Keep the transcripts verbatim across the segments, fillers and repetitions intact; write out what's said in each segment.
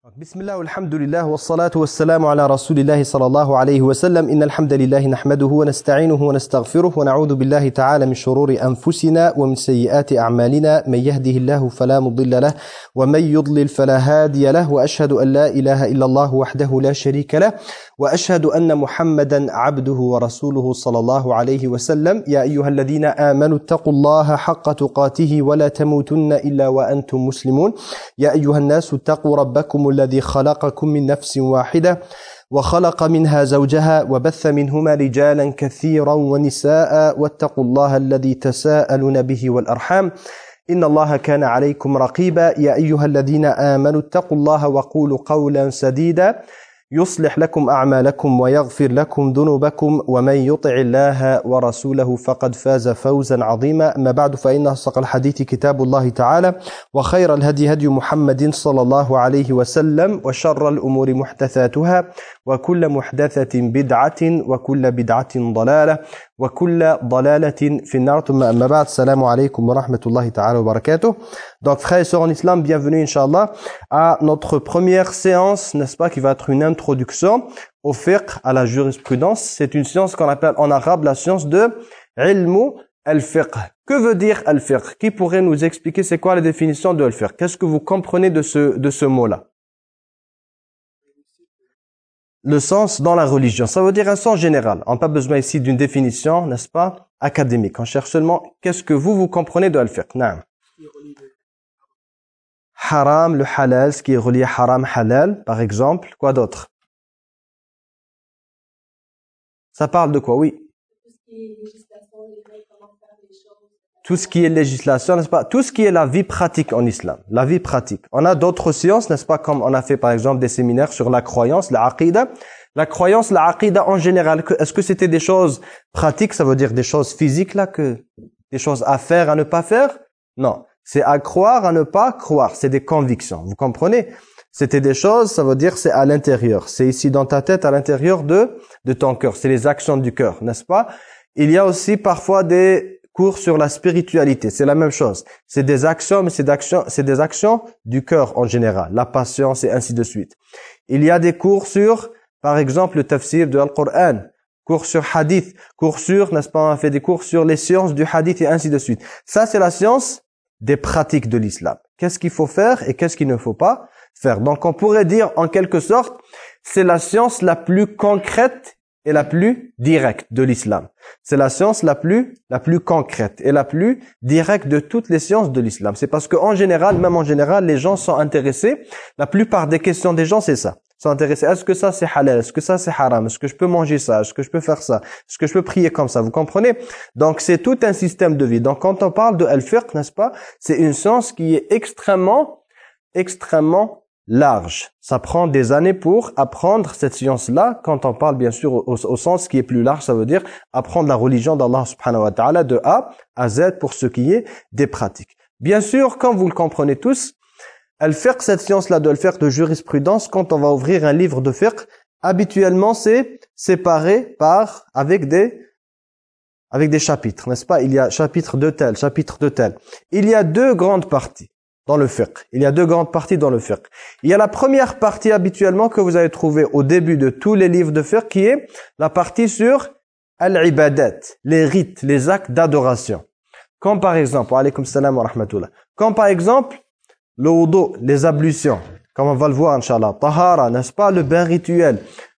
بسم الله والحمد لله والصلاة والسلام على رسول الله صلى الله عليه وسلم إن الحمد لله نحمده ونستعينه ونستغفره ونعوذ بالله تعالى من شرور أنفسنا ومن سيئات أعمالنا من يهده الله فلا مضل له ومن يضلل فلا هادي له وأشهد أن لا إله إلا الله وحده لا شريك له وأشهد أن محمدا عبده ورسوله صلى الله عليه وسلم يا أيها الذين آمنوا اتقوا الله حق تقاته ولا تموتن إلا وأنتم مسلمون يا أيها الناس اتقوا ربكم الذي خلقكم من نفس واحدة وخلق منها زوجها وبث منهما رجالا كثيرا ونساء واتقوا الله الذي تساءلون به والأرحام إن الله كان عليكم رقيبا يا أيها الذين آمنوا اتقوا الله وقولوا قولا سديدا يصلح لكم أعمالكم ويغفر لكم ذنوبكم ومن يطع الله ورسوله فقد فاز فوزا عظيما أما بعد فإن أصدق الحديث كتاب الله تعالى وخير الهدي هدي محمد صلى الله عليه وسلم وشر الأمور محدثاتها وكل محدثة بدعة وكل بدعة ضلالة وكل ضلالة في النار ثم أما بعد السلام عليكم ورحمة الله تعالى وبركاته. Donc frères et sœurs en islam, bienvenue Inch'Allah à notre première séance, n'est-ce pas, qui va être une introduction au fiqh, à la jurisprudence. C'est une science qu'on appelle en arabe la science de ilmu al-fiqh. Que veut dire al-fiqh? Qui pourrait nous expliquer c'est quoi la définition de al-fiqh? Qu'est-ce que vous comprenez de ce, de ce mot-là? Le sens dans la religion. Ça veut dire un sens général. On n'a pas besoin ici d'une définition, n'est-ce pas, académique. On cherche seulement qu'est-ce que vous, vous comprenez de al-fiqh. Naam. Haram, le halal, ce qui est relié haram, halal, par exemple. Quoi d'autre? Ça parle de quoi? Oui. Tout ce qui est législation, n'est-ce pas? Tout ce qui est la vie pratique en islam. La vie pratique. On a d'autres sciences, n'est-ce pas? Comme on a fait par exemple des séminaires sur la croyance, la aqida. La croyance, la aqida en général. Est-ce que c'était des choses pratiques? Ça veut dire des choses physiques là, que des choses à faire, à ne pas faire? Non. C'est à croire, à ne pas croire. C'est des convictions. Vous comprenez? C'était des choses, ça veut dire c'est à l'intérieur. C'est ici dans ta tête, à l'intérieur de, de ton cœur. C'est les actions du cœur, n'est-ce pas? Il y a aussi parfois des cours sur la spiritualité. C'est la même chose. C'est des actions, mais c'est d'actions, c'est des actions du cœur en général. La patience et ainsi de suite. Il y a des cours sur, par exemple, le tafsir de Al-Qur'an. Cours sur hadith. Cours sur, n'est-ce pas? On a fait des cours sur les sciences du hadith et ainsi de suite. Ça, c'est la science des pratiques de l'islam. Qu'est-ce qu'il faut faire et qu'est-ce qu'il ne faut pas faire. Donc on pourrait dire en quelque sorte, c'est la science la plus concrète et la plus directe de l'islam. C'est la science la plus la plus concrète et la plus directe de toutes les sciences de l'islam. C'est parce qu'en général, même en général, les gens sont intéressés. La plupart des questions des gens, c'est ça. Ils sont intéressés. Est-ce que ça c'est halal? Est-ce que ça c'est haram? Est-ce que je peux manger ça? Est-ce que je peux faire ça? Est-ce que je peux prier comme ça? Vous comprenez? Donc c'est tout un système de vie. Donc quand on parle de al-fiqh, n'est-ce pas? C'est une science qui est extrêmement, extrêmement large. Ça prend des années pour apprendre cette science-là. Quand on parle bien sûr au, au sens qui est plus large, ça veut dire apprendre la religion d'Allah subhanahu wa ta'ala de A à Z pour ce qui est des pratiques. Bien sûr, comme vous le comprenez tous, al-fiqh, cette science-là de al-fiqh, de jurisprudence, quand on va ouvrir un livre de fiqh, habituellement c'est séparé par, avec des, avec des chapitres, n'est-ce pas? Il y a chapitre de tel, chapitre de tel. Il y a deux grandes parties dans le fiqh. Il y a deux grandes parties dans le fiqh. Il y a la première partie habituellement que vous allez trouver au début de tous les livres de fiqh qui est la partie sur al-ibadat, les rites, les actes d'adoration. Comme par exemple, wa alaykum salam wa rahmatullah. Comme par exemple, le wudu, les ablutions. Comme on va le voir, Inch'Allah. Tahara, n'est-ce pas, le bain rituel.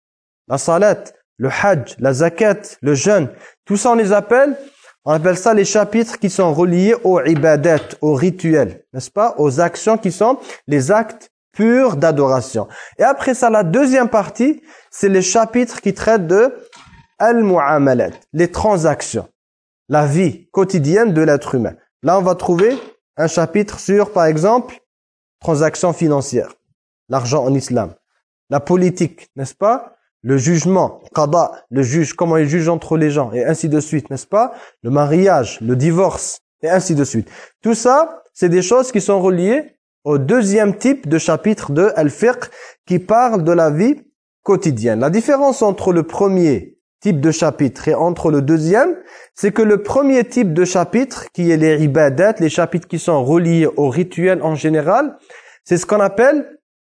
La salat, le hajj, la zakat, le jeûne. Tout ça, on les appelle On appelle ça les chapitres qui sont reliés aux ibadat, aux rituels, n'est-ce pas? Aux actions qui sont les actes purs d'adoration. Et après ça, la deuxième partie, c'est les chapitres qui traitent de al-mu'amalat, les transactions, la vie quotidienne de l'être humain. Là, on va trouver un chapitre sur, par exemple, transactions financières, l'argent en islam, la politique, n'est-ce pas? Le jugement, qada, le juge, comment il juge entre les gens, et ainsi de suite, n'est-ce pas? Le mariage, le divorce, et ainsi de suite. Tout ça, c'est des choses qui sont reliées au deuxième type de chapitre de Al-Fiqh qui parle de la vie quotidienne. La différence entre le premier type de chapitre et entre le deuxième, c'est que le premier type de chapitre, qui est les ibadat, les chapitres qui sont reliés au rituel en général, c'est ce qu'on appelle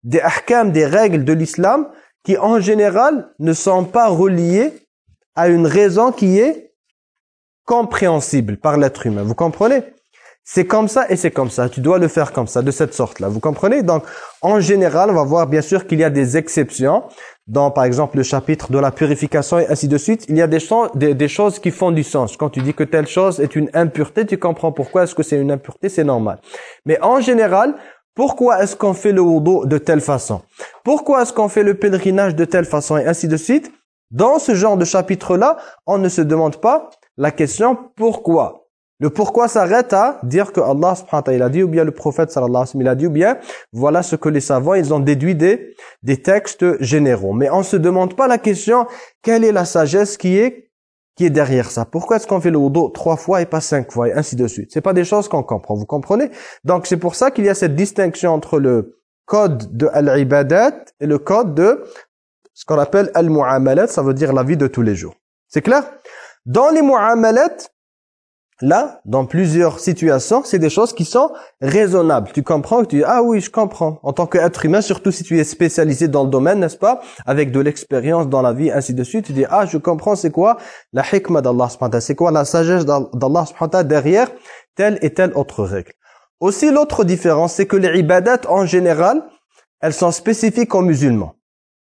des ahkam, des règles de l'islam qui en général ne sont pas reliées à une raison qui est compréhensible par l'être humain. Vous comprenez? C'est comme ça et c'est comme ça. Tu dois le faire comme ça, de cette sorte-là. Vous comprenez? Donc, en général, on va voir bien sûr qu'il y a des exceptions. Dans, par exemple, le chapitre de la purification et ainsi de suite, il y a des, des, des choses qui font du sens. Quand tu dis que telle chose est une impureté, tu comprends pourquoi est-ce que c'est une impureté, c'est normal. Mais en général, pourquoi est-ce qu'on fait le wudu de telle façon? Pourquoi est-ce qu'on fait le pèlerinage de telle façon et ainsi de suite? Dans ce genre de chapitre-là, on ne se demande pas la question pourquoi. Le pourquoi s'arrête à dire que Allah subhanahu wa ta'ala il a dit, ou bien le prophète sallallahu alayhi wa sallam il a dit, ou bien voilà ce que les savants ils ont déduit des, des textes généraux. Mais on ne se demande pas la question, quelle est la sagesse qui est, qui est derrière ça? Pourquoi est-ce qu'on fait le wudu trois fois et pas cinq fois et ainsi de suite? C'est pas des choses qu'on comprend, vous comprenez? Donc c'est pour ça qu'il y a cette distinction entre le code de al-ibadat et le code de ce qu'on appelle al-mu'amalat, ça veut dire la vie de tous les jours. C'est clair? Dans les mu'amalat, là, dans plusieurs situations, c'est des choses qui sont raisonnables. Tu comprends que tu dis, ah oui, je comprends. En tant qu'être humain, surtout si tu es spécialisé dans le domaine, n'est-ce pas? Avec de l'expérience dans la vie, ainsi de suite. Tu dis, ah, je comprends, c'est quoi la hikmah d'Allah subhanahu wa ta'ala? C'est quoi la sagesse d'Allah subhanahu wa ta'ala derrière telle et telle autre règle? Aussi, l'autre différence, c'est que les ibadat, en général, elles sont spécifiques aux musulmans.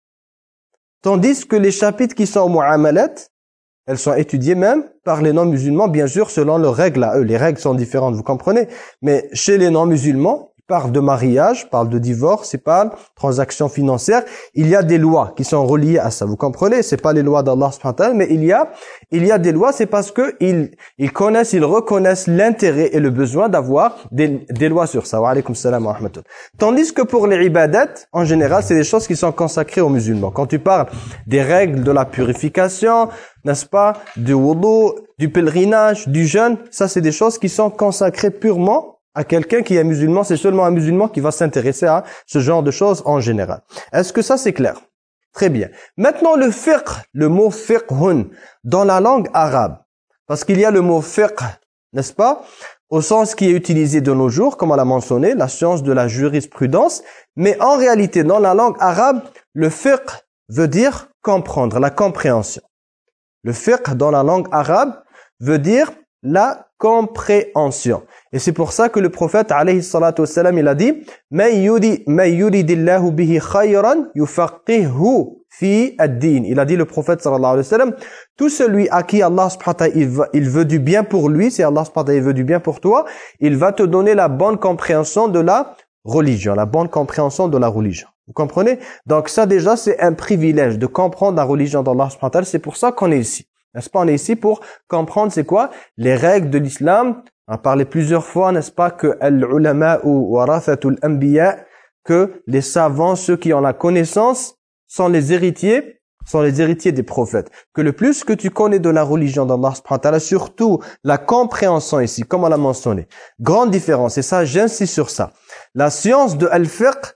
Tandis que les chapitres qui sont au mu'amalat, elles sont étudiées même par les non-musulmans, bien sûr, selon leurs règles à eux. Les règles sont différentes, vous comprenez? Mais chez les non-musulmans, ils parlent de mariage, ils parlent de divorce, ils parlent de transactions financières. Il y a des lois qui sont reliées à ça, vous comprenez? C'est pas les lois d'Allah subhanahu wa ta'ala, mais il y a, il y a des lois, c'est parce que ils, ils connaissent, ils reconnaissent l'intérêt et le besoin d'avoir des, des lois sur ça. Wa alaykum salam wa rahmatullah. Tandis que pour les ibadat, en général, c'est des choses qui sont consacrées aux musulmans. Quand tu parles des règles de la purification, n'est-ce pas, du wudu, du pèlerinage, du jeûne, ça c'est des choses qui sont consacrées purement à quelqu'un qui est musulman. C'est seulement un musulman qui va s'intéresser à ce genre de choses en général. Est-ce que ça c'est clair? Très bien. Maintenant le fiqh, le mot fiqhun, dans la langue arabe, parce qu'il y a le mot fiqh, n'est-ce pas, au sens qui est utilisé de nos jours, comme on l'a mentionné, la science de la jurisprudence, mais en réalité dans la langue arabe, le fiqh veut dire comprendre, la compréhension. Le fiqh dans la langue arabe veut dire la compréhension. Et c'est pour ça que le prophète alayhi salatu wassalam, il a dit "Man yuri man yuridillahu bihi khayran yufaqihu fi ad-din." Il a dit le prophète sallallahu alayhi wa sallam, tout celui à qui Allah subhanahu wa ta'ala il veut, il veut du bien pour lui, si Allah subhanahu wa ta'ala il veut du bien pour toi, il va te donner la bonne compréhension de la religion, la bonne compréhension de la religion. Vous comprenez? Donc ça déjà c'est un privilège de comprendre la religion d'Allah subhanahu wa ta'ala. C'est pour ça qu'on est ici. N'est-ce pas? On est ici pour comprendre c'est quoi les règles de l'islam. On a parlé plusieurs fois, n'est-ce pas, que al-ulama ou warathatul anbiya, que les savants, ceux qui ont la connaissance, sont les héritiers, sont les héritiers des prophètes. Que le plus que tu connais de la religion d'Allah subhanahu wa ta'ala, surtout la compréhension ici, comme on l'a mentionné. Grande différence, et ça j'insiste sur ça. La science de al-fiqh,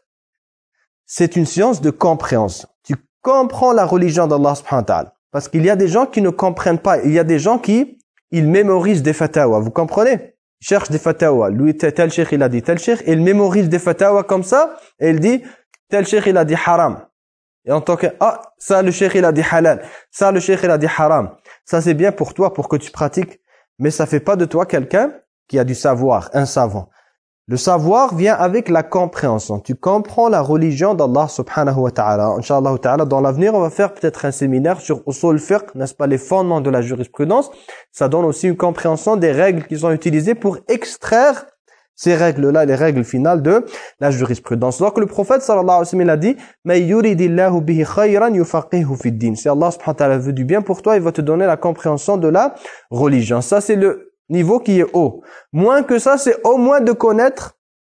c'est une science de compréhension. Tu comprends la religion d'Allah subhanahu wa ta'ala. Parce qu'il y a des gens qui ne comprennent pas. Il y a des gens qui, ils mémorisent des fatawa. Vous comprenez? Ils cherchent des fatawa. Lui, tel cheikh, il a dit tel cheikh. Et il mémorise des fatawa comme ça. Et il dit, tel cheikh, il a dit haram. Et en tant que, ah, ça, le cheikh, il a dit halal. Ça, le cheikh, il a dit haram. Ça, c'est bien pour toi, pour que tu pratiques. Mais ça fait pas de toi quelqu'un qui a du savoir, un savant. Le savoir vient avec la compréhension. Tu comprends la religion d'Allah subhanahu wa ta'ala. Inch'Allah ta'ala, dans l'avenir, on va faire peut-être un séminaire sur usul fiqh, n'est-ce pas, les fondements de la jurisprudence. Ça donne aussi une compréhension des règles qui sont utilisées pour extraire ces règles-là, les règles finales de la jurisprudence. Donc le prophète sallallahu alayhi wa sallam a dit « Ma yuridillahu bihi khayran yufaqihu fi ddin » Si Allah subhanahu wa ta'ala veut du bien pour toi, il va te donner la compréhension de la religion. Ça, c'est le niveau qui est haut. Moins que ça, c'est au moins de connaître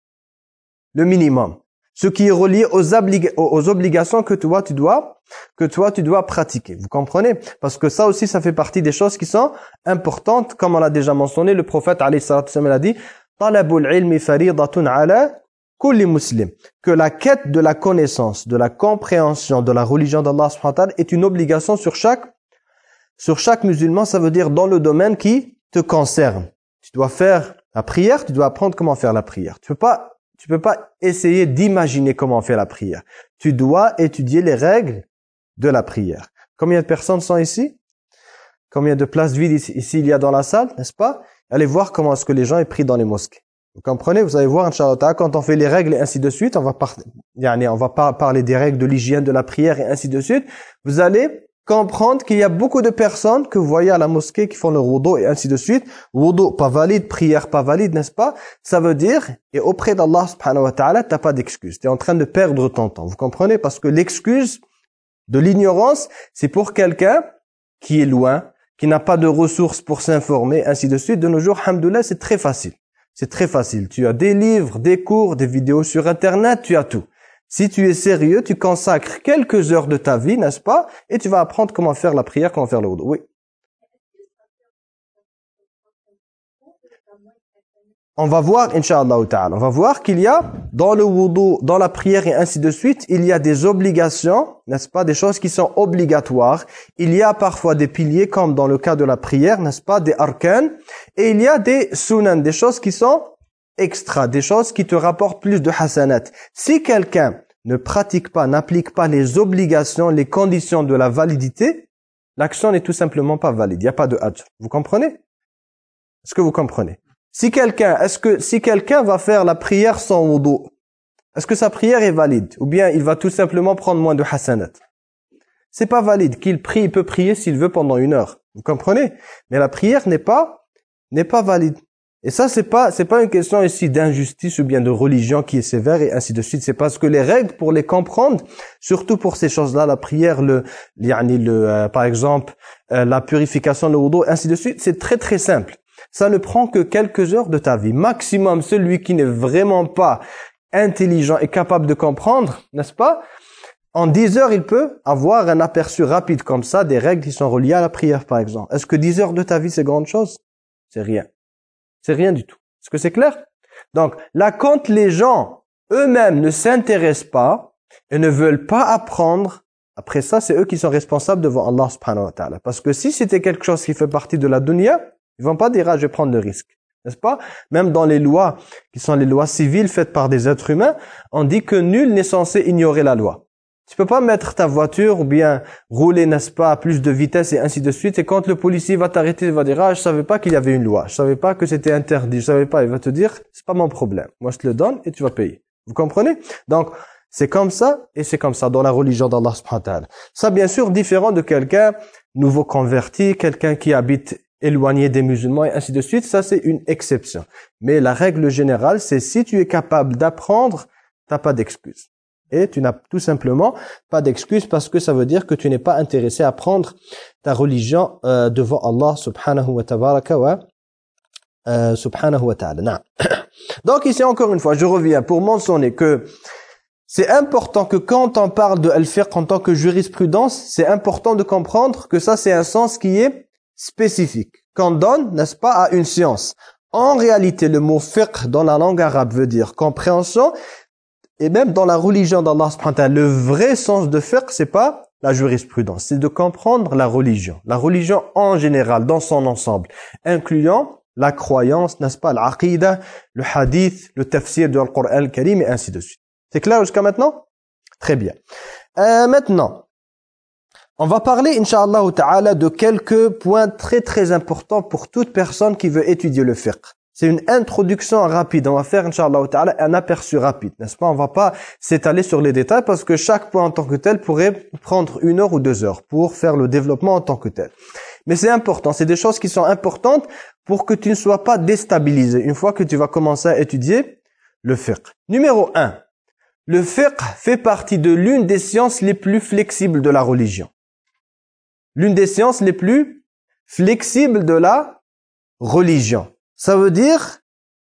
le minimum. Ce qui est relié aux, oblig aux obligations que toi, tu dois, que toi, tu dois pratiquer. Vous comprenez? Parce que ça aussi, ça fait partie des choses qui sont importantes. Comme on l'a déjà mentionné, le prophète, alayhi salatu wassalam, a dit « Talabul ilmi faridatun ala kulli muslim » que la quête de la connaissance, de la compréhension de la religion d'Allah subhanahu wa ta'ala est une obligation sur chaque, sur chaque musulman. Ça veut dire dans le domaine qui te concerne. Tu dois faire la prière, tu dois apprendre comment faire la prière. Tu peux pas tu peux pas essayer d'imaginer comment on fait la prière. Tu dois étudier les règles de la prière. Combien de personnes sont ici? Combien de places vides ici, ici il y a dans la salle, n'est-ce pas? Allez voir comment est-ce que les gens est pris dans les mosquées. Vous comprenez? Vous allez voir, Inch'Allah, quand on fait les règles et ainsi de suite, on va, par... on va pas parler des règles de l'hygiène de la prière et ainsi de suite. Vous allez comprendre qu'il y a beaucoup de personnes que vous voyez à la mosquée qui font le wudu et ainsi de suite. Wudu pas valide, prière pas valide, n'est-ce pas? Ça veut dire, et auprès d'Allah subhanahu wa ta'ala, t'as pas d'excuse. Tu es en train de perdre ton temps. Vous comprenez? Parce que l'excuse de l'ignorance, c'est pour quelqu'un qui est loin, qui n'a pas de ressources pour s'informer, ainsi de suite. De nos jours, alhamdoulilah, c'est très facile. C'est très facile. Tu as des livres, des cours, des vidéos sur Internet, tu as tout. Si tu es sérieux, tu consacres quelques heures de ta vie, n'est-ce pas? Et tu vas apprendre comment faire la prière, comment faire le wudu. Oui. On va voir, Inch'Allah ta'ala, on va voir qu'il y a dans le wudu, dans la prière et ainsi de suite, il y a des obligations, n'est-ce pas? Des choses qui sont obligatoires. Il y a parfois des piliers, comme dans le cas de la prière, n'est-ce pas? Des arcanes. Et il y a des sunan, des choses qui sont extra, des choses qui te rapportent plus de hasanat. Si quelqu'un ne pratique pas, n'applique pas les obligations, les conditions de la validité, l'action n'est tout simplement pas valide. Il n'y a pas de ajr. Vous comprenez? Est-ce que vous comprenez? Si quelqu'un, est-ce que si quelqu'un va faire la prière sans wudu, est-ce que sa prière est valide? Ou bien il va tout simplement prendre moins de hasanat? C'est pas valide. Qu'il prie, il peut prier s'il veut pendant une heure. Vous comprenez? Mais la prière n'est pas n'est pas valide. Et ça, c'est pas, c'est pas une question ici d'injustice ou bien de religion qui est sévère et ainsi de suite. C'est parce que les règles, pour les comprendre, surtout pour ces choses-là, la prière, le, yani le, euh, par exemple, euh, la purification, le wudu, ainsi de suite, c'est très très simple. Ça ne prend que quelques heures de ta vie. Maximum, celui qui n'est vraiment pas intelligent et capable de comprendre, n'est-ce pas? En dix heures, il peut avoir un aperçu rapide comme ça des règles qui sont reliées à la prière, par exemple. Est-ce que dix heures de ta vie, c'est grande chose? C'est rien. C'est rien du tout. Est-ce que c'est clair? Donc, là, quand les gens eux-mêmes ne s'intéressent pas et ne veulent pas apprendre, après ça, c'est eux qui sont responsables devant Allah subhanahu wa ta'ala. Parce que si c'était quelque chose qui fait partie de la dunya, ils vont pas dire, ah, je vais prendre le risque. N'est-ce pas? Même dans les lois, qui sont les lois civiles faites par des êtres humains, on dit que nul n'est censé ignorer la loi. Tu peux pas mettre ta voiture ou bien rouler, n'est-ce pas, à plus de vitesse et ainsi de suite. Et quand le policier va t'arrêter, il va dire, ah, je savais pas qu'il y avait une loi. Je savais pas que c'était interdit. Je savais pas. Il va te dire, c'est pas mon problème. Moi, je te le donne et tu vas payer. Vous comprenez? Donc, c'est comme ça et c'est comme ça dans la religion d'Allah subhanahu wa ta'ala. Ça, bien sûr, différent de quelqu'un nouveau converti, quelqu'un qui habite éloigné des musulmans et ainsi de suite. Ça, c'est une exception. Mais la règle générale, c'est si tu es capable d'apprendre, t'as pas d'excuse. Et tu n'as tout simplement pas d'excuse parce que ça veut dire que tu n'es pas intéressé à apprendre ta religion euh, devant Allah subhanahu wa tabaraka wa euh, subhanahu wa ta'ala. Donc ici encore une fois, je reviens pour mentionner que c'est important que quand on parle de al-fiqh en tant que jurisprudence, c'est important de comprendre que ça c'est un sens qui est spécifique, qu'on donne, n'est-ce pas, à une science. En réalité, le mot fiqh dans la langue arabe veut dire compréhension. Et même dans la religion d'Allah subhanahu wa ta'ala, le vrai sens de fiqh, c'est pas la jurisprudence, c'est de comprendre la religion. La religion en général, dans son ensemble, incluant la croyance, n'est-ce pas, l'aqidah, le hadith, le tafsir du Coran al-Karim et ainsi de suite. C'est clair jusqu'à maintenant? Très bien. Euh, maintenant, on va parler, Inch'Allah ta'ala, de quelques points très très importants pour toute personne qui veut étudier le fiqh. C'est une introduction rapide. On va faire, Inch'Allah ta'ala, un aperçu rapide, n'est-ce pas? On va pas s'étaler sur les détails parce que chaque point en tant que tel pourrait prendre une heure ou deux heures pour faire le développement en tant que tel. Mais c'est important. C'est des choses qui sont importantes pour que tu ne sois pas déstabilisé une fois que tu vas commencer à étudier le fiqh. Numéro un. Le fiqh fait partie de l'une des sciences les plus flexibles de la religion. L'une des sciences les plus flexibles de la religion. Ça veut dire,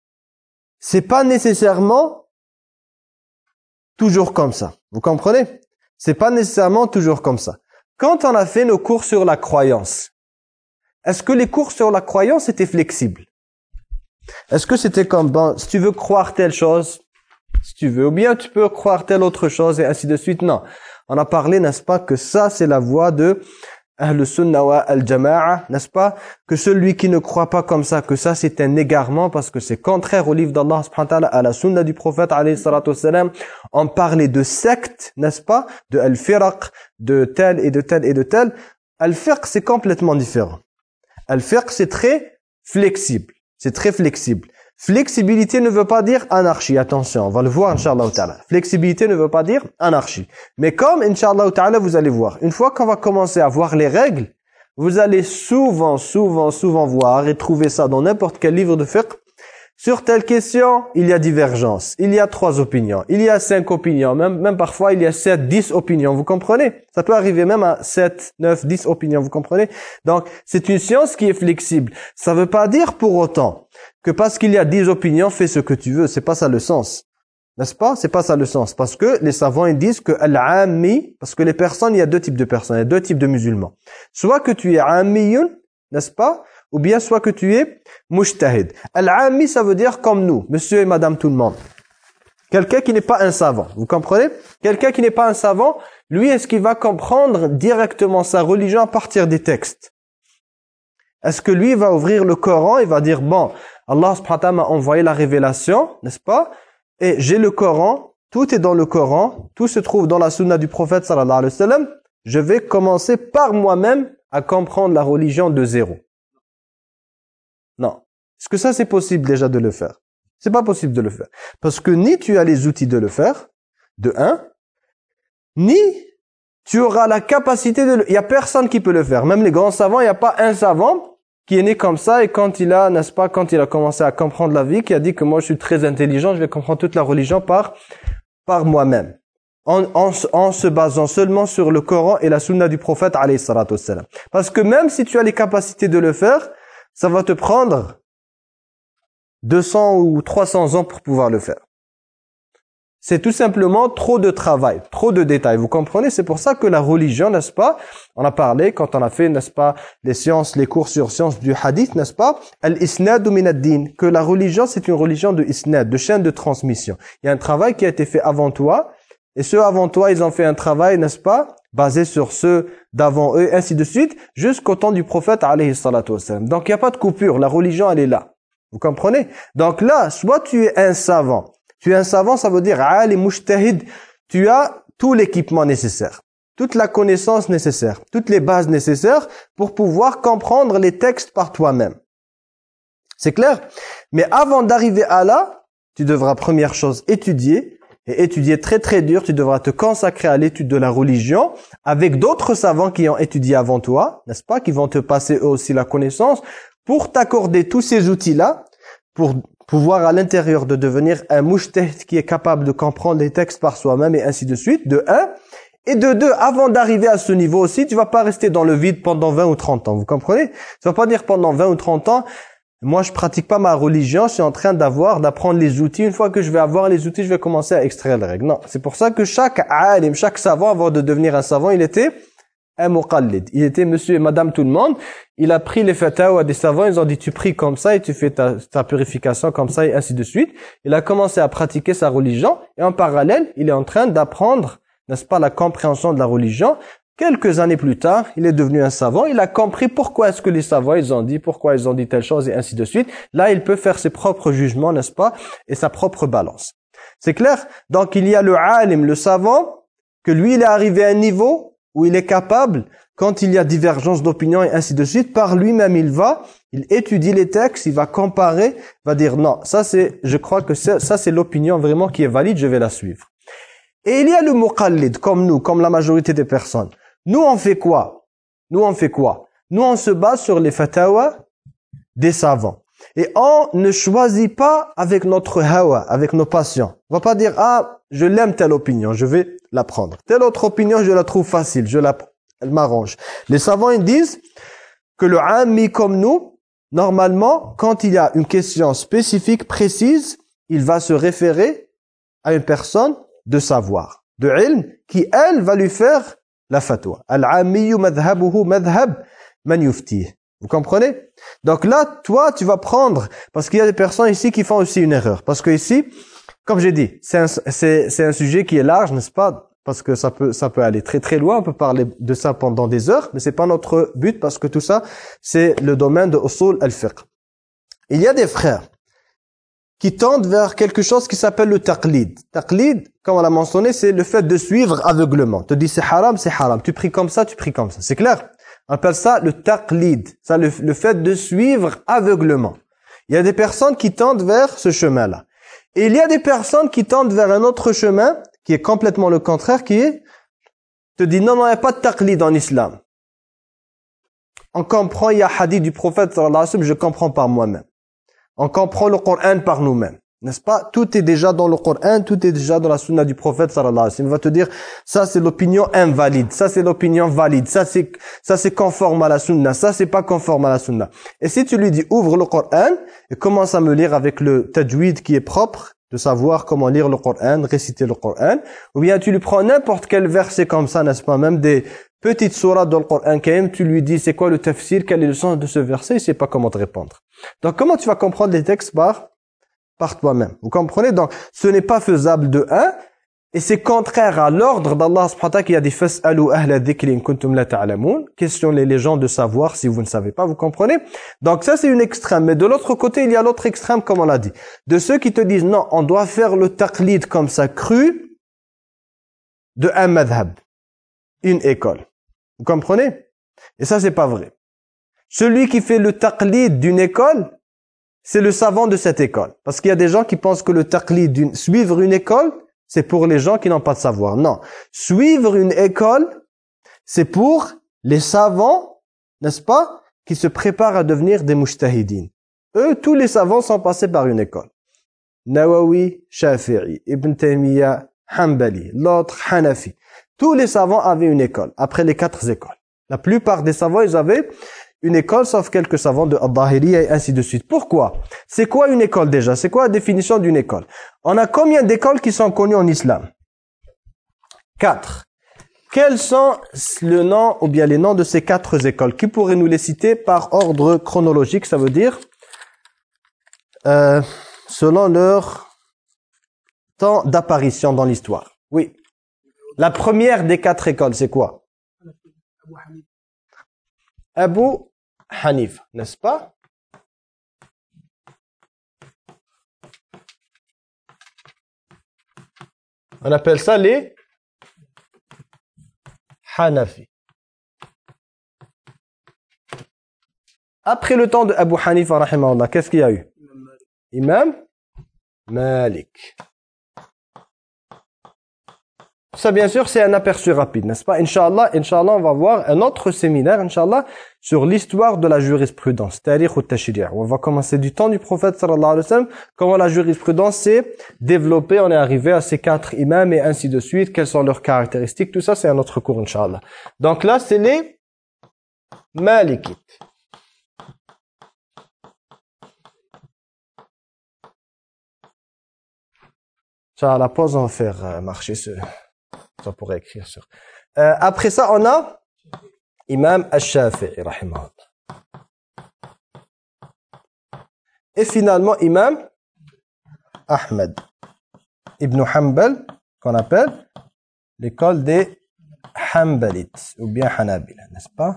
c'est pas nécessairement toujours comme ça. Vous comprenez? C'est pas nécessairement toujours comme ça. Quand on a fait nos cours sur la croyance, est-ce que les cours sur la croyance étaient flexibles? Est-ce que c'était comme, bon, si tu veux croire telle chose, si tu veux, ou bien tu peux croire telle autre chose et ainsi de suite? Non. On a parlé, n'est-ce pas, que ça, c'est la voie de Ahl Sunnah wa al-Jama'a, n'est-ce pas? Que celui qui ne croit pas comme ça, que ça c'est un égarement parce que c'est contraire au livre d'Allah subhanahu wa ta'ala, à la Sunna du prophète alayhi salatu wassalam. On parlait de secte, n'est-ce pas? De al-firaq, de tel et de tel et de tel. Al-firq c'est complètement différent. Al-firq c'est très flexible. C'est très flexible. Flexibilité ne veut pas dire anarchie, attention, on va le voir Inch'Allah ta'ala. Flexibilité ne veut pas dire anarchie. Mais comme Inch'Allah ta'ala, vous allez voir, une fois qu'on va commencer à voir les règles, vous allez souvent, souvent, souvent voir et trouver ça dans n'importe quel livre de fiqh. Sur telle question, il y a divergence. Il y a trois opinions. Il y a cinq opinions. Même, même parfois, il y a sept, dix opinions. Vous comprenez? Ça peut arriver même à sept, neuf, dix opinions. Vous comprenez? Donc, c'est une science qui est flexible. Ça ne veut pas dire pour autant que parce qu'il y a dix opinions, fais ce que tu veux. C'est pas ça le sens. N'est-ce pas? C'est pas ça le sens. Parce que les savants, ils disent que al-ammi, parce que les personnes, il y a deux types de personnes. Il y a deux types de musulmans. Soit que tu es ammiyun, n'est-ce pas? Ou bien soit que tu es mujtahid. Al-ammi, ça veut dire comme nous, monsieur et madame tout le monde. Quelqu'un qui n'est pas un savant. Vous comprenez? Quelqu'un qui n'est pas un savant, lui, est-ce qu'il va comprendre directement sa religion à partir des textes? Est-ce que lui va ouvrir le Coran et va dire, bon, Allah subhanahu wa ta'ala m'a envoyé la révélation, n'est-ce pas? Et j'ai le Coran, tout est dans le Coran, tout se trouve dans la sunna du prophète sallallahu alayhi wa sallam. Je vais commencer par moi-même à comprendre la religion de zéro. Non. Est-ce que ça c'est possible déjà de le faire? C'est pas possible de le faire. Parce que ni tu as les outils de le faire, de un, ni tu auras la capacité de le... Il y a personne qui peut le faire. Même les grands savants, il n'y a pas un savant qui est né comme ça et quand il a, n'est-ce pas, quand il a commencé à comprendre la vie, qui a dit que moi je suis très intelligent, je vais comprendre toute la religion par, par moi-même. En, en, en se basant seulement sur le Coran et la sunna du prophète alayhi salatu wassalam. Parce que même si tu as les capacités de le faire, ça va te prendre deux cents ou trois cents ans pour pouvoir le faire. C'est tout simplement trop de travail, trop de détails. Vous comprenez? C'est pour ça que la religion, n'est-ce pas? On a parlé quand on a fait, n'est-ce pas, les sciences, les cours sur sciences du hadith, n'est-ce pas? Al-isnad min ad-din, que la religion, c'est une religion de isnad, de chaîne de transmission. Il y a un travail qui a été fait avant toi, et ceux avant toi, ils ont fait un travail, n'est-ce pas, basé sur ceux d'avant eux, ainsi de suite, jusqu'au temps du prophète, alayhi salatu wassalam. Donc, il n'y a pas de coupure. La religion, elle est là. Vous comprenez? Donc là, soit tu es un savant. Tu es un savant, ça veut dire, alim mujtahid. Tu as tout l'équipement nécessaire, toute la connaissance nécessaire, toutes les bases nécessaires pour pouvoir comprendre les textes par toi-même. C'est clair? Mais avant d'arriver à là, tu devras, première chose, étudier. Et étudier très très dur, tu devras te consacrer à l'étude de la religion avec d'autres savants qui ont étudié avant toi, n'est-ce pas, qui vont te passer eux aussi la connaissance pour t'accorder tous ces outils-là, pour pouvoir à l'intérieur de devenir un mujtahid qui est capable de comprendre les textes par soi-même et ainsi de suite, de un. Et de deux, avant d'arriver à ce niveau aussi, tu vas pas rester dans le vide pendant vingt ou trente ans, vous comprenez? Tu vas pas dire pendant vingt ou trente ans, moi, je pratique pas ma religion, je suis en train d'avoir, d'apprendre les outils. Une fois que je vais avoir les outils, je vais commencer à extraire les règles. Non, c'est pour ça que chaque alim, chaque savant, avant de devenir un savant, il était un muqallid. Il était monsieur et madame tout le monde. Il a pris les fatawa des savants, ils ont dit tu pries comme ça et tu fais ta, ta purification comme ça et ainsi de suite. Il a commencé à pratiquer sa religion et en parallèle, il est en train d'apprendre, n'est-ce pas, la compréhension de la religion. Quelques années plus tard, il est devenu un savant, il a compris pourquoi est-ce que les savants ils ont dit, pourquoi ils ont dit telle chose et ainsi de suite. Là, il peut faire ses propres jugements, n'est-ce pas, et sa propre balance. C'est clair? Donc, il y a le alim, le savant, que lui, il est arrivé à un niveau où il est capable, quand il y a divergence d'opinion et ainsi de suite, par lui-même, il va, il étudie les textes, il va comparer, va dire non, ça c'est, je crois que ça, ça c'est l'opinion vraiment qui est valide, je vais la suivre. Et il y a le muqallid, comme nous, comme la majorité des personnes. Nous, on fait quoi? Nous, on fait quoi? Nous, on se base sur les fatawa des savants. Et on ne choisit pas avec notre hawa, avec nos passions. On va pas dire, ah, je l'aime telle opinion, je vais la prendre. Telle autre opinion, je la trouve facile, je la, elle m'arrange. Les savants, ils disent que le ammi comme nous, normalement, quand il y a une question spécifique, précise, il va se référer à une personne de savoir, de ilm, qui, elle, va lui faire la fatwa. Al-ammiyu madhabuhu madhab man yuftih. Vous comprenez? Donc là, toi, tu vas prendre, parce qu'il y a des personnes ici qui font aussi une erreur. Parce que ici, comme j'ai dit, c'est un, c'est, c'est un sujet qui est large, n'est-ce pas? parce que ça peut, ça peut aller très très loin. On peut parler de ça pendant des heures, mais c'est pas notre but parce que tout ça, c'est le domaine de usul al-fiqh. Il y a des frères qui tendent vers quelque chose qui s'appelle le taqlid. Taqlid, comme on l'a mentionné, c'est le fait de suivre aveuglement. On te dit c'est haram, c'est haram. Tu pries comme ça, tu pries comme ça. C'est clair? On appelle ça le taqlid. Ça, le, le fait de suivre aveuglement. Il y a des personnes qui tendent vers ce chemin-là. Et il y a des personnes qui tendent vers un autre chemin qui est complètement le contraire, qui est, te dit non, non, il n'y a pas de taqlid en islam. On comprend, il y a hadith du prophète sallallahu alayhi wa sallam, je comprends par moi-même. On comprend le Coran par nous-mêmes. N'est-ce pas? Tout est déjà dans le Coran, tout est déjà dans la sunna du prophète sallallahu alayhi wa sallam. Il va te dire, ça c'est l'opinion invalide, ça c'est l'opinion valide, ça c'est ça c'est conforme à la sunna, ça c'est pas conforme à la sunna. Et si tu lui dis, ouvre le Coran et commence à me lire avec le tajwid qui est propre, de savoir comment lire le Coran, réciter le Coran, ou bien tu lui prends n'importe quel verset comme ça, n'est-ce pas, même des petites sourates dans le Coran, quand même, tu lui dis c'est quoi le tafsir, quel est le sens de ce verset, il sait pas comment te répondre. Donc comment tu vas comprendre les textes par, par toi-même? Vous comprenez? Donc ce n'est pas faisable de un, et c'est contraire à l'ordre d'Allah subhanahu wa ta'ala qui a dit fas'alu ahla dhikri in kuntum la ta'lamun. Questionnez les gens de savoir si vous ne savez pas, vous comprenez? Donc ça c'est une extrême, mais de l'autre côté il y a l'autre extrême comme on l'a dit. De ceux qui te disent non, on doit faire le taqlid comme ça cru de un madhab, une école. Vous comprenez? Et ça c'est pas vrai. Celui qui fait le taqlid d'une école, c'est le savant de cette école. Parce qu'il y a des gens qui pensent que le taqlid d'une suivre une école, c'est pour les gens qui n'ont pas de savoir. Non. Suivre une école, c'est pour les savants, n'est-ce pas, qui se préparent à devenir des mujtahidines. Eux, tous les savants sont passés par une école. Nawawi, Shafi'i, Ibn Taymiyyah, Hanbali, l'autre, Hanafi. Tous les savants avaient une école, après les quatre écoles. La plupart des savants, ils avaient une école, sauf quelques savants de Al-Dahiri et ainsi de suite. Pourquoi? C'est quoi une école déjà? C'est quoi la définition d'une école? On a combien d'écoles qui sont connues en islam? Quatre. Quels sont le nom ou bien les noms de ces quatre écoles? Qui pourrait nous les citer par ordre chronologique? Ça veut dire euh, selon leur temps d'apparition dans l'histoire. Oui. La première des quatre écoles, c'est quoi? Abu Hanif, n'est-ce pas? On appelle ça les Hanafi. Après le temps de Abu Hanifa, rahimahullah, qu'est-ce qu'il y a eu? Imam Malik. Ça, bien sûr, c'est un aperçu rapide, n'est-ce pas? Inch'Allah, Inch'Allah, on va voir un autre séminaire, Inch'Allah, sur l'histoire de la jurisprudence, tarikh ou tashri'. On va commencer du temps du prophète, sallallahu alayhi wa sallam, comment la jurisprudence s'est développée, on est arrivé à ces quatre imams et ainsi de suite, quelles sont leurs caractéristiques, tout ça, c'est un autre cours, Inch'Allah. Donc là, c'est les Malikites. Ça, à la pause, on va faire euh, marcher ce... Ça pourrait écrire sur. Euh, après ça, on a Imam Al-Shafi'i, rahimahullah. Et finalement, Imam Ahmed Ibn Hanbal, qu'on appelle l'école des Hanbalites, ou bien Hanabila, n'est-ce pas?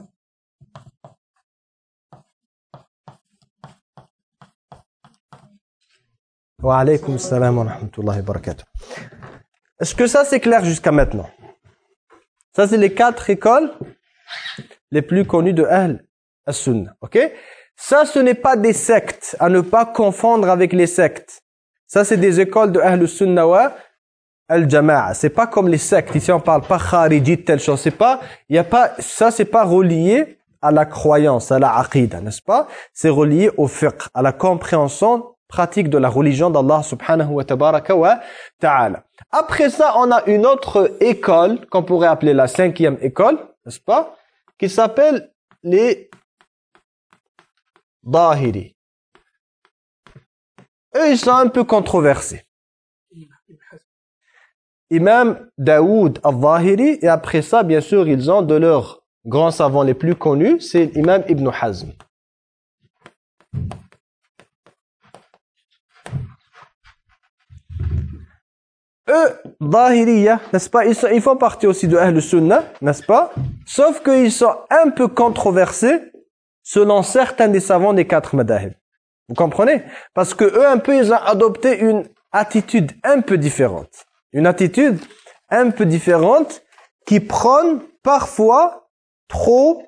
Wa alaykum salam wa rahmatullahi wa barakatuh. Est-ce que ça c'est clair jusqu'à maintenant? Ça c'est les quatre écoles les plus connues de Ahl as-Sunnah, ok? Ça ce n'est pas des sectes, à ne pas confondre avec les sectes. Ça c'est des écoles de Ahl as-Sunnah wa al-Jama'a. C'est pas comme les sectes. Ici on parle pas kharijit telle chose. C'est pas, il y a pas, ça c'est pas relié à la croyance, à la aqida, n'est-ce pas? C'est relié au fiqh, à la compréhension pratique de la religion d'Allah subhanahu wa tabaraka wa ta'ala. Après ça, on a une autre école qu'on pourrait appeler la cinquième école, n'est-ce pas? Qui s'appelle les Dahiri. Eux, ils sont un peu controversés. Imam Daoud al-Zahiri, et après ça, bien sûr, ils ont de leurs grands savants les plus connus, c'est Imam Ibn Hazm. eux, Zahiriyya, n'est-ce pas, ils, sont, ils font partie aussi de Ahl Sunnah, n'est-ce pas? Sauf qu'ils sont un peu controversés selon certains des savants des quatre madahib. Vous comprenez? Parce que eux, un peu, ils ont adopté une attitude un peu différente. Une attitude un peu différente qui prône parfois trop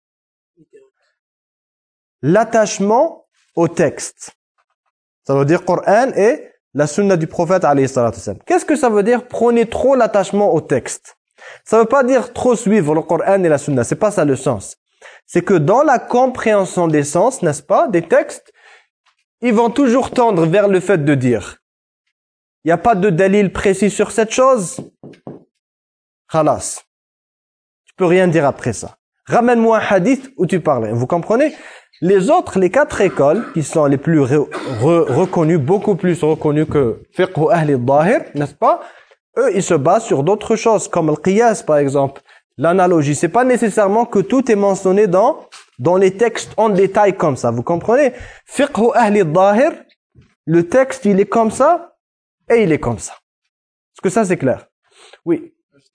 l'attachement au texte. Ça veut dire Coran et la sunna du prophète alayhi salatu wassalam. Qu'est-ce que ça veut dire prôner trop l'attachement au texte? Ça veut pas dire trop suivre le Coran et la sunna, c'est pas ça le sens. C'est que dans la compréhension des sens, n'est-ce pas, des textes, ils vont toujours tendre vers le fait de dire il n'y a pas de dalil précis sur cette chose. Khalas. Tu peux rien dire après ça. Ramène-moi un hadith où tu parles. Vous comprenez? Les autres, les quatre écoles qui sont les plus re re reconnues, beaucoup plus reconnues que fiqh ahli al-zahir, n'est-ce pas? Eux, ils se basent sur d'autres choses, comme le qiyas par exemple, l'analogie. C'est pas nécessairement que tout est mentionné dans dans les textes en détail comme ça. Vous comprenez? Fiqh ahli al-zahir, le texte, il est comme ça et il est comme ça. Est-ce que ça c'est clair? Oui.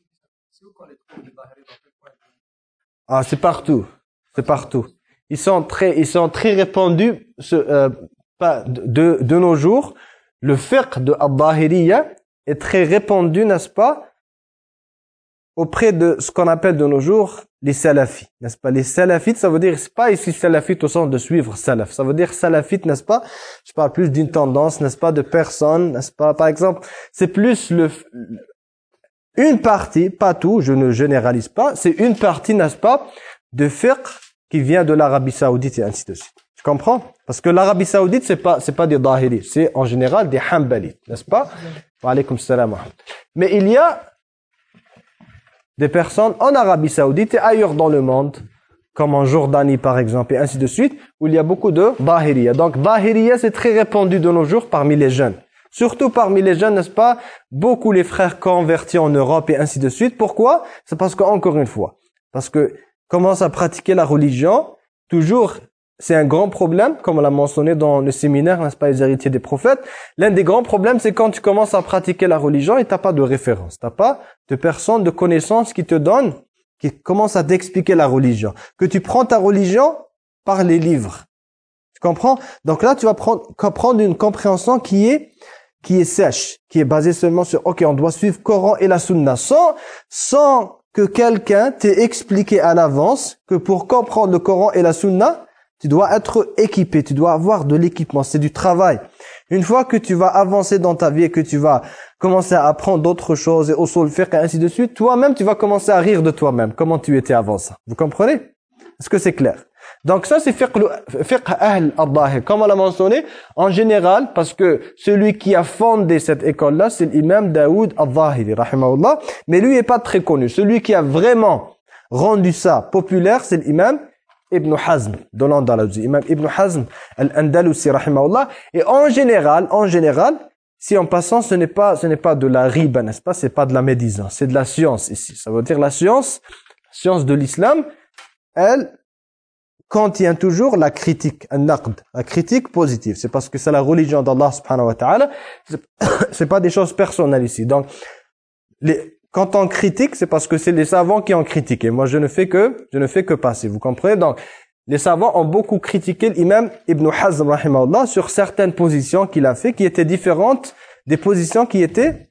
Ah, c'est partout. C'est partout. Ils sont très, ils sont très répandus ce, euh, pas, de, de nos jours. Le fiqh de al-Zahiriyya est très répandu, n'est-ce pas, auprès de ce qu'on appelle de nos jours les salafis, n'est-ce pas? Les salafites, ça veut dire, c'est pas ici salafite au sens de suivre salaf. Ça veut dire salafite, n'est-ce pas? Je parle plus d'une tendance, n'est-ce pas, de personnes, n'est-ce pas? Par exemple, c'est plus le, une partie, pas tout, je ne généralise pas, c'est une partie, n'est-ce pas, de fiqh qui vient de l'Arabie Saoudite et ainsi de suite. Tu comprends? Parce que l'Arabie Saoudite, c'est pas, c'est pas des Zahiri, c'est en général des Hanbalites, n'est-ce pas? Wa alaykum salam. Mais il y a des personnes en Arabie Saoudite et ailleurs dans le monde, comme en Jordanie par exemple, et ainsi de suite, où il y a beaucoup de Zahiriyya. Donc Zahiriyya, c'est très répandu de nos jours parmi les jeunes. Surtout parmi les jeunes, n'est-ce pas? Beaucoup les frères convertis en Europe et ainsi de suite. Pourquoi? C'est parce qu'encore une fois, parce que commence à pratiquer la religion, toujours, c'est un grand problème, comme on l'a mentionné dans le séminaire, n'est-ce pas, les héritiers des prophètes. L'un des grands problèmes, c'est quand tu commences à pratiquer la religion et tu n'as pas de référence, tu n'as pas de personnes, de connaissances qui te donnent, qui commencent à t'expliquer la religion. Que tu prends ta religion par les livres. Tu comprends? Donc là, tu vas prendre, prendre une compréhension qui est, qui est sèche, qui est basée seulement sur, ok, on doit suivre le Coran et la Sunna, sans, sans que quelqu'un t'ait expliqué à l'avance que pour comprendre le Coran et la Sunna, tu dois être équipé, tu dois avoir de l'équipement, c'est du travail. Une fois que tu vas avancer dans ta vie et que tu vas commencer à apprendre d'autres choses et usul fiqh et ainsi de suite, toi-même tu vas commencer à rire de toi-même, comment tu étais avant ça. Vous comprenez? Est-ce que c'est clair? Donc ça c'est fiqh, fiqh ahl al-zahir, comme on l'a mentionné, en général, parce que celui qui a fondé cette école-là, c'est l'imam Daoud al-Zahiri, rahimahullah, mais lui n'est pas très connu. Celui qui a vraiment rendu ça populaire, c'est l'imam Ibn Hazm, de l'Andalousie, imam Ibn Hazm al-Andalusi, rahimahullah. Et en général, en général, si en passant, ce n'est pas, ce n'est pas de la riba, n'est-ce pas? C'est pas de la médisance, c'est de la science ici. Ça veut dire la science, science de l'islam, elle contient toujours la critique, un-naqd, la critique positive. C'est parce que c'est la religion d'Allah subhanahu wa ta'ala. C'est pas des choses personnelles ici. Donc, les, quand on critique, c'est parce que c'est les savants qui ont critiqué. Moi, je ne fais que, je ne fais que passer. Vous comprenez? Donc, les savants ont beaucoup critiqué l'imam Ibn Hazm, rahimahullah, sur certaines positions qu'il a fait, qui étaient différentes des positions qui étaient,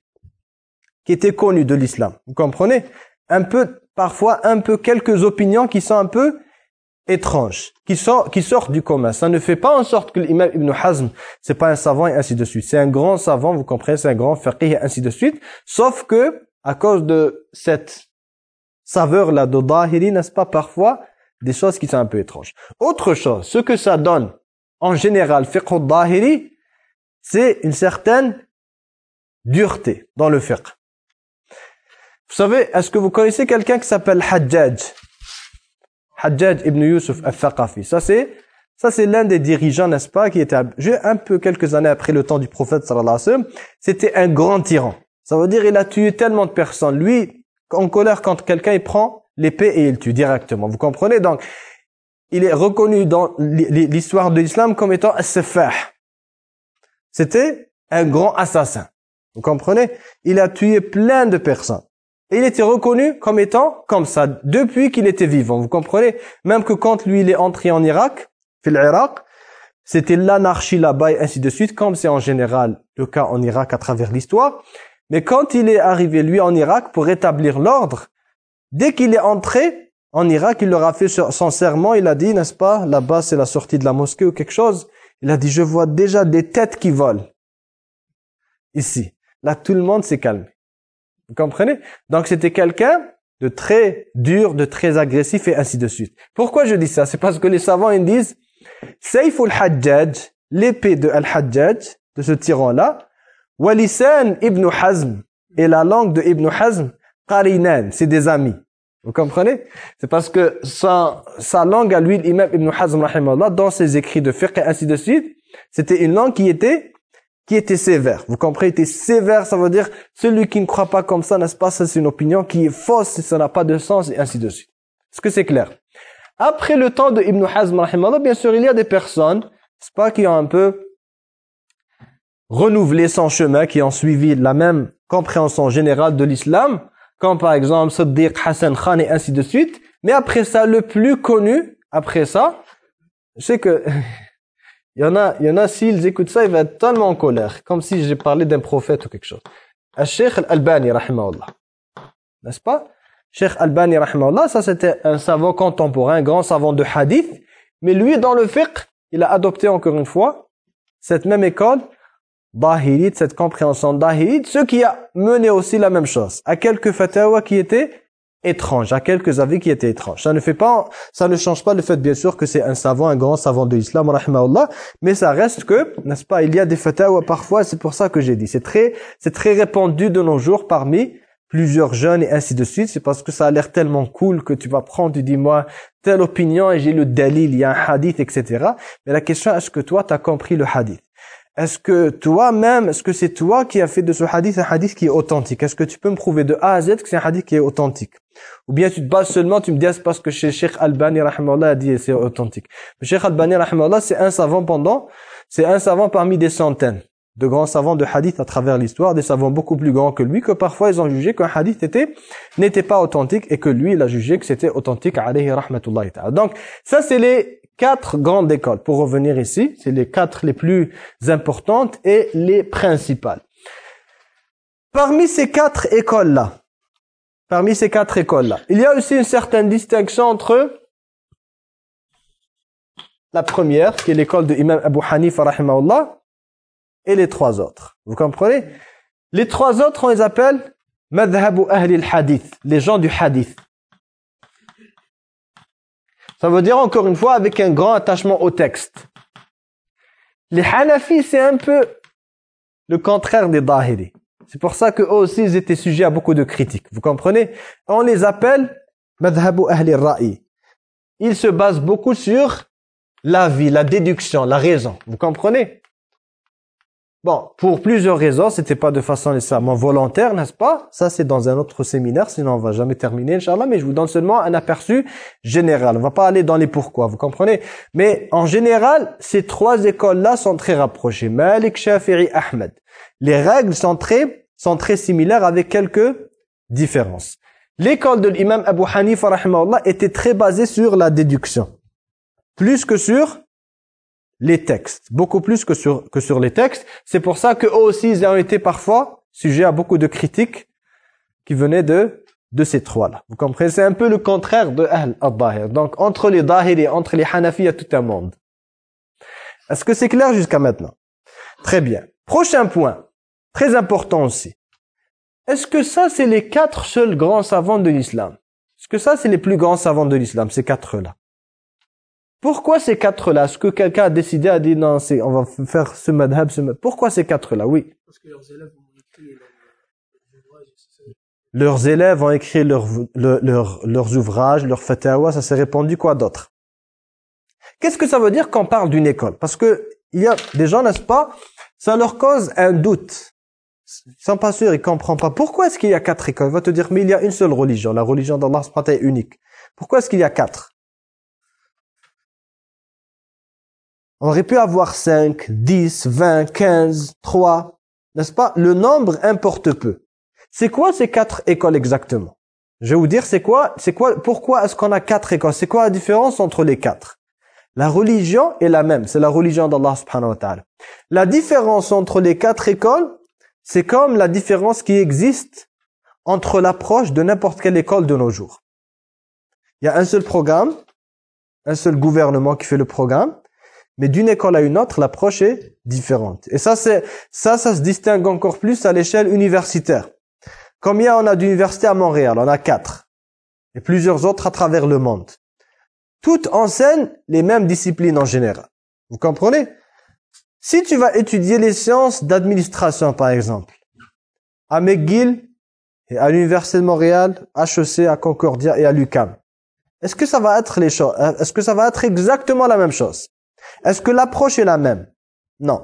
qui étaient connues de l'islam. Vous comprenez? Un peu, parfois, un peu, quelques opinions qui sont un peu étranges, qui, sont, qui sortent du commun. Ça ne fait pas en sorte que l'imam Ibn Hazm, c'est pas un savant et ainsi de suite. C'est un grand savant, vous comprenez, c'est un grand faqih et ainsi de suite. Sauf que, à cause de cette saveur-là de Zahiri, n'est-ce pas, parfois, des choses qui sont un peu étranges. Autre chose, ce que ça donne, en général, fiqh Zahiri, c'est une certaine dureté dans le fiqh. Vous savez, est-ce que vous connaissez quelqu'un qui s'appelle Hajjaj? Hajjaj ibn Yusuf al-Thaqafi. Ça c'est, ça c'est l'un des dirigeants, n'est-ce pas, qui était un peu quelques années après le temps du prophète sallallahu alayhi wa sallam. C'était un grand tyran. Ça veut dire il a tué tellement de personnes. Lui, en colère quand quelqu'un il prend l'épée et il tue directement. Vous comprenez? Donc, il est reconnu dans l'histoire de l'islam comme étant as-Saffah. C'était un grand assassin. Vous comprenez? Il a tué plein de personnes. Et il était reconnu comme étant comme ça, depuis qu'il était vivant. Vous comprenez? Même que quand lui, il est entré en Irak, fil Irak, c'était l'anarchie là-bas et ainsi de suite, comme c'est en général le cas en Irak à travers l'histoire. Mais quand il est arrivé, lui, en Irak, pour rétablir l'ordre, dès qu'il est entré en Irak, il leur a fait son serment, il a dit, n'est-ce pas, là-bas c'est la sortie de la mosquée ou quelque chose. Il a dit, je vois déjà des têtes qui volent. Ici. Là, tout le monde s'est calmé. Vous comprenez? Donc, c'était quelqu'un de très dur, de très agressif et ainsi de suite. Pourquoi je dis ça? C'est parce que les savants, ils disent, Sayf al-Hajjaj, l'épée de al-Hajjaj, de ce tyran-là, Walisan ibn Hazm, et la langue de Ibn Hazm, Qarinan, c'est des amis. Vous comprenez? C'est parce que sa, sa langue à lui, l'imam Ibn Hazm, rahimahullah, dans ses écrits de fiqh et ainsi de suite, c'était une langue qui était, qui était sévère. Vous comprenez? Était sévère, ça veut dire, celui qui ne croit pas comme ça, n'est-ce pas? Ça, c'est une opinion qui est fausse, ça n'a pas de sens et ainsi de suite. Est-ce que c'est clair? Après le temps de Ibn Hazm, rahimahullah, bien sûr, il y a des personnes, n'est-ce pas, qui ont un peu renouvelé son chemin, qui ont suivi la même compréhension générale de l'islam, comme par exemple Siddiq, Hassan Khan et ainsi de suite. Mais après ça, le plus connu, après ça, je sais que il y en a, il y en a, s'ils écoutent ça, ils vont être tellement en colère, comme si j'ai parlé d'un prophète ou quelque chose. Al-Sheikh Al-Albani, rahimahullah. N'est-ce pas? Sheikh Al-Albani, rahimahullah, ça c'était un savant contemporain, un grand savant de hadith. Mais lui, dans le fiqh, il a adopté encore une fois cette même école Dahirite, cette compréhension Dahirite, ce qui a mené aussi la même chose, à quelques fatwas qui étaient étranges, à quelques avis qui étaient étranges. Ça ne fait pas, ça ne change pas le fait, bien sûr, que c'est un savant, un grand savant de l'islam, rahimahullah, mais ça reste que, n'est-ce pas, il y a des fatwas parfois, c'est pour ça que j'ai dit, c'est très, c'est très répandu de nos jours parmi plusieurs jeunes et ainsi de suite, c'est parce que ça a l'air tellement cool que tu vas prendre, tu dis, moi, telle opinion et j'ai le dalil, il y a un hadith, et cetera. Mais la question, est-ce que toi, tu as compris le hadith? Est-ce que toi-même, est-ce que c'est toi qui as fait de ce hadith un hadith qui est authentique? Est-ce que tu peux me prouver de A à Z que c'est un hadith qui est authentique? Ou bien tu te bases seulement, tu me dis, c'est parce que chez Cheikh Albani, rahimahullah, a dit c'est authentique. Le Cheikh Albani, rahimahullah, c'est un savant pendant, c'est un savant parmi des centaines de grands savants de hadith à travers l'histoire, des savants beaucoup plus grands que lui, que parfois ils ont jugé qu'un hadith était, n'était pas authentique et que lui, il a jugé que c'était authentique, alayhi rahmatullahi ta'ala. Donc, ça c'est les quatre grandes écoles. Pour revenir ici, c'est les quatre les plus importantes et les principales. Parmi ces quatre écoles-là, parmi ces quatre écoles-là, il y a aussi une certaine distinction entre la première, qui est l'école de Imam Abu Hanifa, rahimahullah, et les trois autres. Vous comprenez? Les trois autres, on les appelle madhabu ahli al-hadith, les gens du hadith. Ça veut dire, encore une fois, avec un grand attachement au texte. Les Hanafis, c'est un peu le contraire des Dahiri. C'est pour ça qu'eux aussi, ils étaient sujets à beaucoup de critiques. Vous comprenez? On les appelle madhabu ahli al-ra'i. Ils se basent beaucoup sur l'avis, la déduction, la raison. Vous comprenez? Bon, pour plusieurs raisons, c'était pas de façon nécessairement volontaire, n'est-ce pas? Ça, c'est dans un autre séminaire, sinon on va jamais terminer, Inch'Allah, mais je vous donne seulement un aperçu général. On va pas aller dans les pourquoi, vous comprenez? Mais en général, ces trois écoles-là sont très rapprochées. Malik, Shafi'i, Ahmed. Les règles sont très, sont très similaires avec quelques différences. L'école de l'imam Abu Hanifa, rahimahullah, était très basée sur la déduction. Plus que sur les textes, beaucoup plus que sur que sur les textes. C'est pour ça que eux aussi ils ont été parfois sujets à beaucoup de critiques qui venaient de de ces trois-là. Vous comprenez? C'est un peu le contraire de Ahl al-Dahir. Donc entre les Dahiri, entre les Hanafi, il y a tout un monde. Est-ce que c'est clair jusqu'à maintenant? Très bien. Prochain point, très important aussi. Est-ce que ça c'est les quatre seuls grands savants de l'islam? Est-ce que ça c'est les plus grands savants de l'islam, ces quatre-là? Pourquoi ces quatre-là? Est-ce que quelqu'un a décidé, a dit non, c'est, on va faire ce madhab, ce madhab. Pourquoi ces quatre-là? Oui. Parce que leurs élèves ont écrit leurs ouvrages. Leurs élèves ont écrit leurs, leurs, leurs, leurs ouvrages, leurs fatawa, ça s'est répandu quoi d'autre? Qu'est-ce que ça veut dire quand on parle d'une école? Parce que il y a des gens, n'est-ce pas, ça leur cause un doute. Ils sont pas sûrs, ils comprennent pas. Pourquoi est-ce qu'il y a quatre écoles? Il va te dire, mais il y a une seule religion. La religion d'Allah est unique. Pourquoi est-ce qu'il y a quatre? On aurait pu avoir cinq, dix, vingt, quinze, trois. n'est-ce pas? Le nombre importe peu. C'est quoi ces quatre écoles exactement? Je vais vous dire c'est quoi, c'est quoi, pourquoi est-ce qu'on a quatre écoles? C'est quoi la différence entre les quatre? La religion est la même, c'est la religion d'Allah subhanahu wa ta'ala. La différence entre les quatre écoles, c'est comme la différence qui existe entre l'approche de n'importe quelle école de nos jours. Il y a un seul programme, un seul gouvernement qui fait le programme, mais d'une école à une autre, l'approche est différente. Et ça, c'est, ça, ça se distingue encore plus à l'échelle universitaire. Combien on a d'universités à Montréal? On a quatre. Et plusieurs autres à travers le monde. Toutes enseignent les mêmes disciplines en général. Vous comprenez? Si tu vas étudier les sciences d'administration, par exemple, à McGill et à l'Université de Montréal, H E C, à Concordia et à l'U Q A M, est-ce que ça va être les choses? Est-ce que ça va être exactement la même chose? Est-ce que l'approche est la même? Non.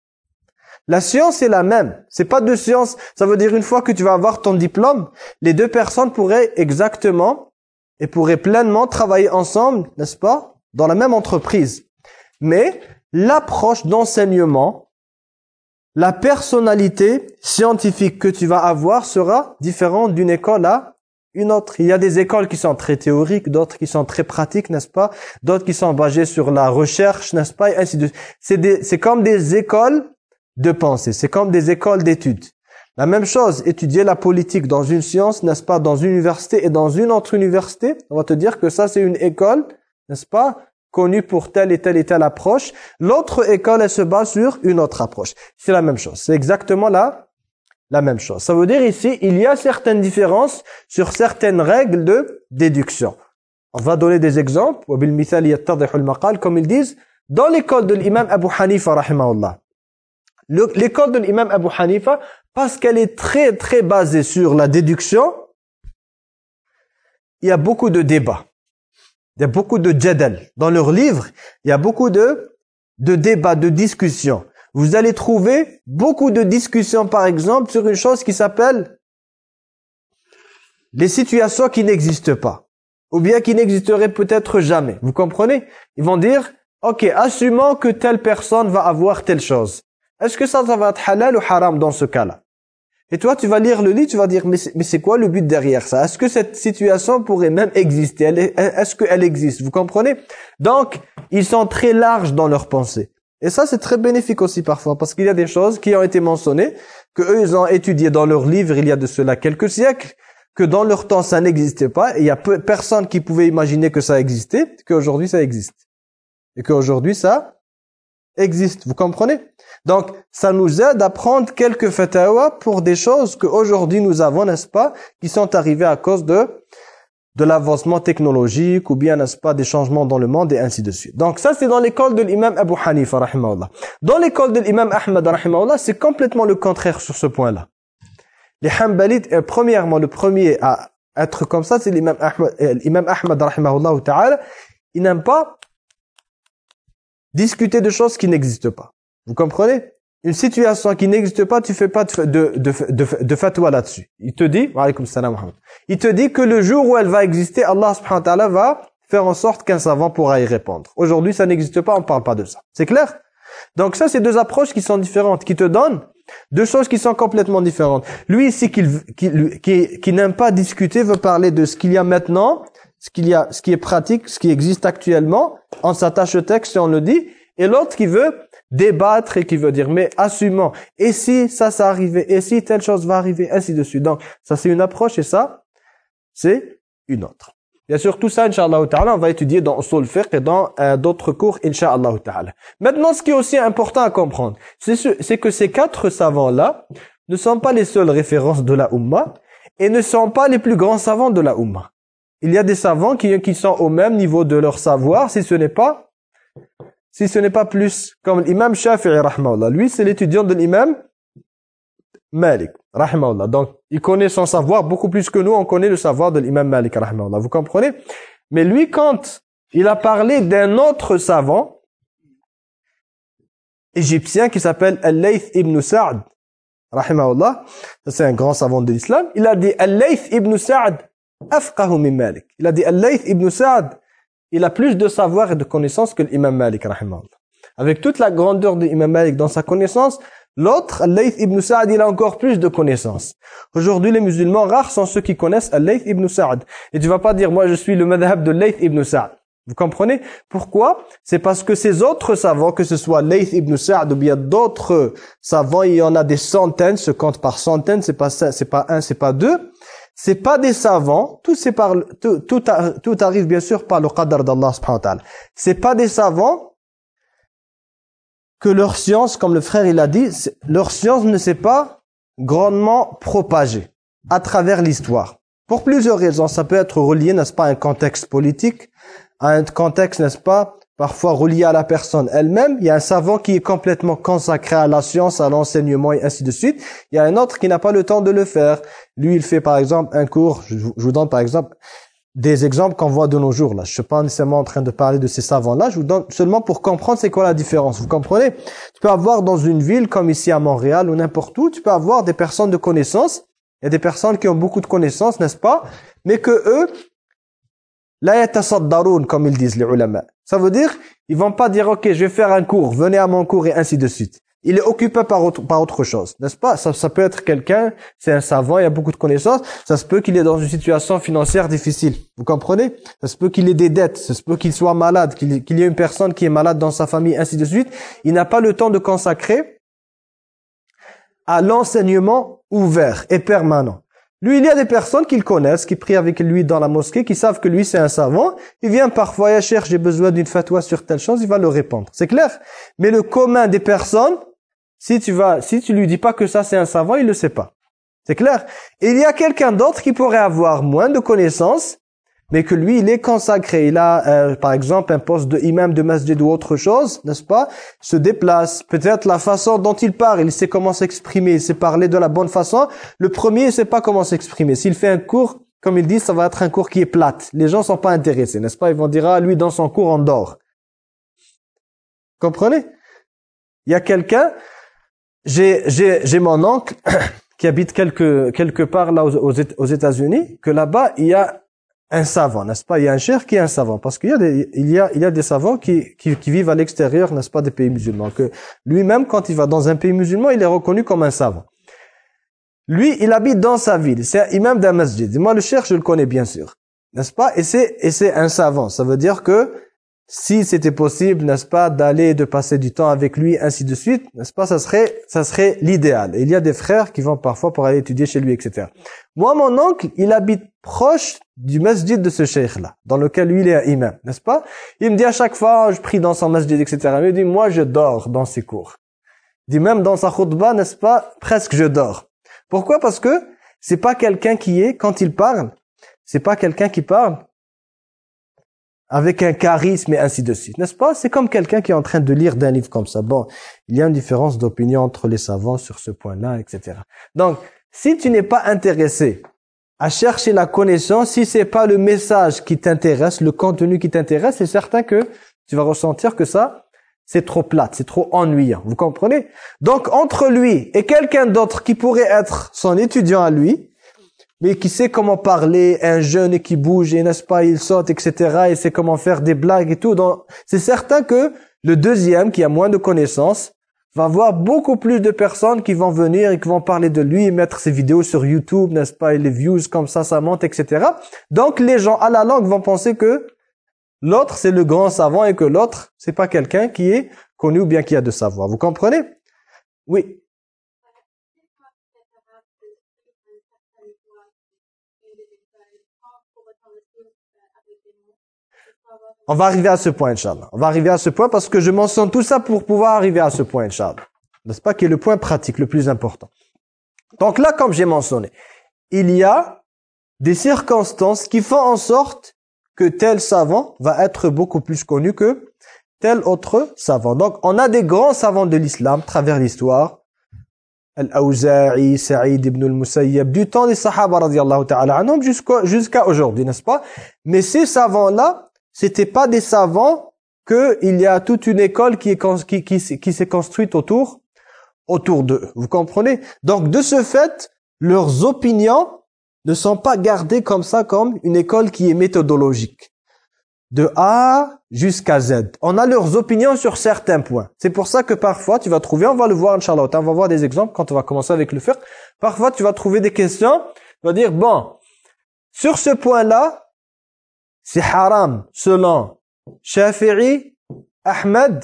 La science est la même. C'est pas deux sciences. Ça veut dire une fois que tu vas avoir ton diplôme, les deux personnes pourraient exactement et pourraient pleinement travailler ensemble, n'est-ce pas, dans la même entreprise. Mais l'approche d'enseignement, la personnalité scientifique que tu vas avoir sera différente d'une école à une autre. Il y a des écoles qui sont très théoriques, d'autres qui sont très pratiques, n'est-ce pas? D'autres qui sont basées sur la recherche, n'est-ce pas? Et ainsi de suite. C'est des, c'est comme des écoles de pensée. C'est comme des écoles d'études. La même chose, étudier la politique dans une science, n'est-ce pas, dans une université et dans une autre université, on va te dire que ça c'est une école, n'est-ce pas, connue pour telle et telle et telle approche. L'autre école, elle se base sur une autre approche. C'est la même chose. C'est exactement la, la même chose. Ça veut dire ici, il y a certaines différences sur certaines règles de déduction. On va donner des exemples. Comme ils disent, dans l'école de l'imam Abu Hanifa, rahimahullah, l'école de l'imam Abu Hanifa, parce qu'elle est très très basée sur la déduction, il y a beaucoup de débats. Il y a beaucoup de jadal. Dans leurs livres, il y a beaucoup de, de débats, de discussions. Vous allez trouver beaucoup de discussions, par exemple, sur une chose qui s'appelle les situations qui n'existent pas. Ou bien qui n'existeraient peut-être jamais. Vous comprenez? Ils vont dire, ok, assumons que telle personne va avoir telle chose. Est-ce que ça, ça va être halal ou haram dans ce cas-là? Et toi, tu vas lire le livre, tu vas dire, mais c'est, mais c'est quoi le but derrière ça? Est-ce que cette situation pourrait même exister? Elle est, est-ce qu'elle existe? Vous comprenez? Donc, ils sont très larges dans leur pensée. Et ça, c'est très bénéfique aussi parfois, parce qu'il y a des choses qui ont été mentionnées, que eux, ils ont étudié dans leurs livres il y a de cela quelques siècles, que dans leur temps, ça n'existait pas, et il y a peu, personne qui pouvait imaginer que ça existait, qu'aujourd'hui, ça existe. Et qu'aujourd'hui, ça existe. Vous comprenez? Donc, ça nous aide à prendre quelques fatawa pour des choses qu'aujourd'hui nous avons, n'est-ce pas, qui sont arrivées à cause de, de l'avancement technologique ou bien, n'est-ce pas, des changements dans le monde et ainsi de suite. Donc, ça, c'est dans l'école de l'imam Abu Hanifa, rahimahullah. Dans l'école de l'imam Ahmad, rahimahullah, c'est complètement le contraire sur ce point-là. Les Hanbalites, euh, premièrement, le premier à être comme ça, c'est l'imam Ahmad, euh, l'imam Ahmad, rahimahullah ta'ala. Il n'aime pas discuter de choses qui n'existent pas. Vous comprenez? Une situation qui n'existe pas, tu fais pas de, de, de, de, de fatwa là-dessus. Il te dit, wa alaykoum salam, il te dit que le jour où elle va exister, Allah subhanahu wa ta'ala va faire en sorte qu'un savant pourra y répondre. Aujourd'hui, ça n'existe pas, on ne parle pas de ça. C'est clair? Donc ça, c'est deux approches qui sont différentes, qui te donnent deux choses qui sont complètement différentes. Lui ici, qui, qui, qui, qui n'aime pas discuter, veut parler de ce qu'il y a maintenant, ce qu'il y a, ce qui est pratique, ce qui existe actuellement. On s'attache au texte et on le dit. Et l'autre qui veut débattre et qui veut dire, mais assumons. Et si ça, ça arrivait, et si telle chose va arriver, ainsi de suite. Donc, ça c'est une approche et ça, c'est une autre. Bien sûr, tout ça, Inch'Allah ta'ala, on va étudier dans Usul Fiqh et dans euh, d'autres cours, Inch'Allah ta'ala. Maintenant, ce qui est aussi important à comprendre, c'est, ce, c'est que ces quatre savants-là ne sont pas les seules références de la Ummah et ne sont pas les plus grands savants de la Ummah. Il y a des savants qui, qui sont au même niveau de leur savoir, si ce n'est pas, si ce n'est pas plus, comme l'imam Shafi'i, rahimahullah. Lui, c'est l'étudiant de l'imam Malik, rahimahullah. Donc, il connaît son savoir beaucoup plus que nous, on connaît le savoir de l'imam Malik, rahimahullah. Vous comprenez? Mais lui, quand il a parlé d'un autre savant égyptien qui s'appelle Al-Layth ibn Sa'd, rahimahullah, ça c'est un grand savant de l'islam, il a dit Al-Layth ibn Sa'd afqahu min Malik. Il a dit Al-Layth ibn Sa'd, il a plus de savoir et de connaissances que l'imam Malik, rahimahullah. Avec toute la grandeur de l'imam Malik dans sa connaissance, L'autre, Al-Layth ibn Sa'd, il a encore plus de connaissances. Aujourd'hui, les musulmans rares sont ceux qui connaissent Al-Layth ibn Sa'd. Et tu vas pas dire, moi je suis le madhab de Layth ibn Sa'd. Vous comprenez? Pourquoi? C'est parce que ces autres savants, que ce soit Layth ibn Sa'd ou bien d'autres savants, il y en a des centaines, se comptent par centaines, c'est pas ça, c'est pas un, c'est pas deux. C'est pas des savants, tout, c'est par, tout, tout, tout arrive bien sûr par le qadar d'Allah subhanahu wa ta'ala. C'est pas des savants que leur science, comme le frère il a dit, leur science ne s'est pas grandement propagée à travers l'histoire. Pour plusieurs raisons, ça peut être relié, n'est-ce pas, à un contexte politique, à un contexte, n'est-ce pas, parfois relié à la personne elle-même. Il y a un savant qui est complètement consacré à la science, à l'enseignement et ainsi de suite. Il y a un autre qui n'a pas le temps de le faire. Lui, il fait par exemple un cours, je vous donne par exemple des exemples qu'on voit de nos jours. Là, je ne suis pas nécessairement en train de parler de ces savants-là, je vous donne seulement pour comprendre c'est quoi la différence. Vous comprenez? Tu peux avoir dans une ville comme ici à Montréal ou n'importe où, tu peux avoir des personnes de connaissances. Il y a des personnes qui ont beaucoup de connaissances, n'est-ce pas? Mais que eux, la yatasaddaroun, comme ils disent les ulama. Ça veut dire, ils vont pas dire, ok, je vais faire un cours, venez à mon cours et ainsi de suite. Il est occupé par autre, par autre chose, n'est-ce pas? Ça, ça peut être quelqu'un, c'est un savant, il a beaucoup de connaissances. Ça se peut qu'il est dans une situation financière difficile. Vous comprenez? Ça se peut qu'il ait des dettes, ça se peut qu'il soit malade, qu'il, qu'il y ait une personne qui est malade dans sa famille, ainsi de suite. Il n'a pas le temps de consacrer à l'enseignement ouvert et permanent. Lui, il y a des personnes qu'il connaissent, qui prient avec lui dans la mosquée, qui savent que lui, c'est un savant. Il vient parfois, il cherche, j'ai besoin d'une fatwa sur telle chose, il va le répondre. C'est clair? Mais le commun des personnes, si tu vas, si tu lui dis pas que ça, c'est un savant, il le sait pas. C'est clair? Et il y a quelqu'un d'autre qui pourrait avoir moins de connaissances, mais que lui, il est consacré. Il a, euh, par exemple, un poste de imam de masjid ou autre chose, n'est-ce pas? Se déplace. Peut-être la façon dont il parle, il sait comment s'exprimer, il sait parler de la bonne façon. Le premier, il sait pas comment s'exprimer. S'il fait un cours, comme il dit, ça va être un cours qui est plate. Les gens sont pas intéressés, n'est-ce pas? Ils vont dire, ah, lui, dans son cours, on dort. Comprenez? Il y a quelqu'un, j'ai, j'ai, j'ai mon oncle qui habite quelque, quelque part là aux, aux États-Unis, que là-bas, il y a un savant, n'est-ce pas? Il y a un cheikh qui est un savant, parce qu'il y a des, il y a, il y a des savants qui, qui, qui vivent à l'extérieur, n'est-ce pas, des pays musulmans, que lui-même, quand il va dans un pays musulman, il est reconnu comme un savant. Lui, il habite dans sa ville, c'est un imam d'un masjid. Et moi, le cheikh, je le connais bien sûr, n'est-ce pas? Et c'est, et c'est un savant. Ça veut dire que si c'était possible, n'est-ce pas, d'aller, de passer du temps avec lui, ainsi de suite, n'est-ce pas, ça serait, ça serait l'idéal. Et il y a des frères qui vont parfois pour aller étudier chez lui, et cetera. Moi, mon oncle, il habite proche du masjid de ce cheikh-là, dans lequel lui, il est un imam, n'est-ce pas? Il me dit à chaque fois, je prie dans son masjid, et cetera. Il me dit, moi, je dors dans ses cours. Il dit, même dans sa khutbah, n'est-ce pas, presque je dors. Pourquoi? Parce que c'est pas quelqu'un qui est, quand il parle, c'est pas quelqu'un qui parle avec un charisme et ainsi de suite, n'est-ce pas? C'est comme quelqu'un qui est en train de lire d'un livre comme ça. Bon, il y a une différence d'opinion entre les savants sur ce point-là, et cetera. Donc, si tu n'es pas intéressé à chercher la connaissance, si c'est pas le message qui t'intéresse, le contenu qui t'intéresse, c'est certain que tu vas ressentir que ça, c'est trop plate, c'est trop ennuyant. Vous comprenez? Donc, entre lui et quelqu'un d'autre qui pourrait être son étudiant à lui, mais qui sait comment parler, un jeune qui bouge, et n'est-ce pas, il saute, et cetera, et sait comment faire des blagues et tout. Donc, c'est certain que le deuxième, qui a moins de connaissances, va avoir beaucoup plus de personnes qui vont venir et qui vont parler de lui et mettre ses vidéos sur YouTube, n'est-ce pas, et les views comme ça, ça monte, et cetera. Donc, les gens à la langue vont penser que l'autre, c'est le grand savant et que l'autre, c'est pas quelqu'un qui est connu ou bien qui a de savoir. Vous comprenez? Oui. On va arriver à ce point, Inch'Allah. On va arriver à ce point parce que je mentionne tout ça pour pouvoir arriver à ce point, Inch'Allah. N'est-ce pas, qui est le point pratique, le plus important. Donc là, comme j'ai mentionné, il y a des circonstances qui font en sorte que tel savant va être beaucoup plus connu que tel autre savant. Donc, on a des grands savants de l'islam, à travers l'histoire. Al-Awza'i, Sa'id ibn al-Musayyab, du temps des Sahaba, radiyallahu ta'ala anhum, jusqu'à jusqu'à aujourd'hui, n'est-ce pas? Mais ces savants-là, c'était pas des savants que il y a toute une école qui est qui qui, qui s'est construite autour autour d'eux. Vous comprenez? Donc de ce fait, leurs opinions ne sont pas gardées comme ça comme une école qui est méthodologique. de A jusqu'à Z. On a leurs opinions sur certains points. C'est pour ça que parfois, tu vas trouver, on va le voir, Inch'Allah, on va voir des exemples quand on va commencer avec le fiqh. Parfois, tu vas trouver des questions, tu vas dire, bon, sur ce point-là, c'est haram selon Shafi'i, Ahmed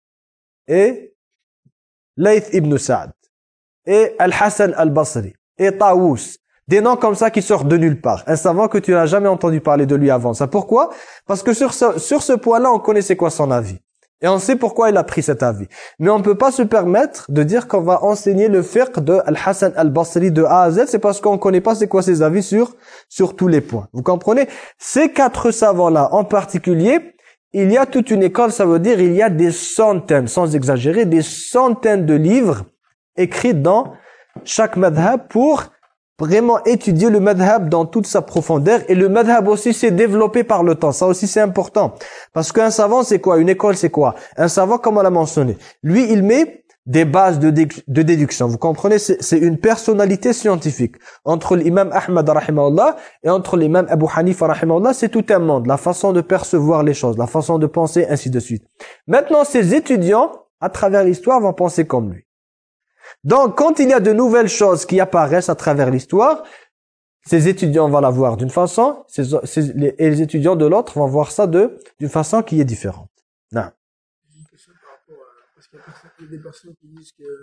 et Layth ibn Sa'd et Al-Hassan al-Basri et Tawus. Des noms comme ça qui sortent de nulle part. Un savant que tu n'as jamais entendu parler de lui avant. Ça pourquoi? Parce que sur ce, sur ce point-là, on connaît c'est quoi son avis. Et on sait pourquoi il a pris cet avis. Mais on ne peut pas se permettre de dire qu'on va enseigner le fiqh de Al-Hassan al-Basri de A à Z. C'est parce qu'on ne connaît pas c'est quoi ses avis sur, sur tous les points. Vous comprenez? Ces quatre savants-là en particulier, il y a toute une école, ça veut dire il y a des centaines, sans exagérer, des centaines de livres écrits dans chaque madhab pour vraiment étudier le madhab dans toute sa profondeur. Et le madhab aussi s'est développé par le temps. Ça aussi c'est important. Parce qu'un savant c'est quoi? Une école c'est quoi? Un savant, comme on l'a mentionné, lui il met des bases de, dé de déduction. Vous comprenez? C'est une personnalité scientifique. Entre l'imam Ahmad rahimahullah et entre l'imam Abu Hanifa rahimahullah, c'est tout un monde. La façon de percevoir les choses, la façon de penser, ainsi de suite. Maintenant, ces étudiants, à travers l'histoire, vont penser comme lui. Donc, quand il y a de nouvelles choses qui apparaissent à travers l'histoire, ces étudiants vont la voir d'une façon, ces, ces, les, et les étudiants de l'autre vont voir ça de d'une façon qui est différente. Non. J'ai une question par rapport à... Parce qu'il y a des personnes qui disent que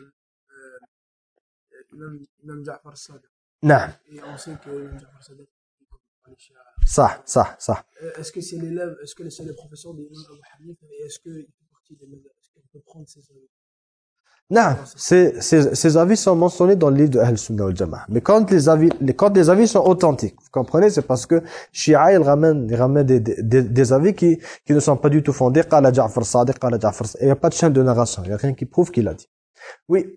euh, Imam, Imam Ja'far Sadiq. Non. Et on sait que Imam Ja'far Sadiq ça, ça, ça. Est-ce que c'est l'élève, est-ce que c'est le professeur de l'imam Abu Hanifa et est-ce qu'il fait partie des madhab? Est-ce qu'il peut prendre ses avis? Non, ces, ces, ces avis sont mentionnés dans le livre de Ahl Sunnah wal Jama'a. Mais quand les avis, les, quand les avis sont authentiques, vous comprenez, c'est parce que Shia, ils ramènent, ils ramènent des, des, des avis qui, qui ne sont pas du tout fondés. Qala Ja'far Sadiq, qala Ja'far Sadiq. Il n'y a pas de chaîne de narration. Il n'y a rien qui prouve qu'il a dit. Oui.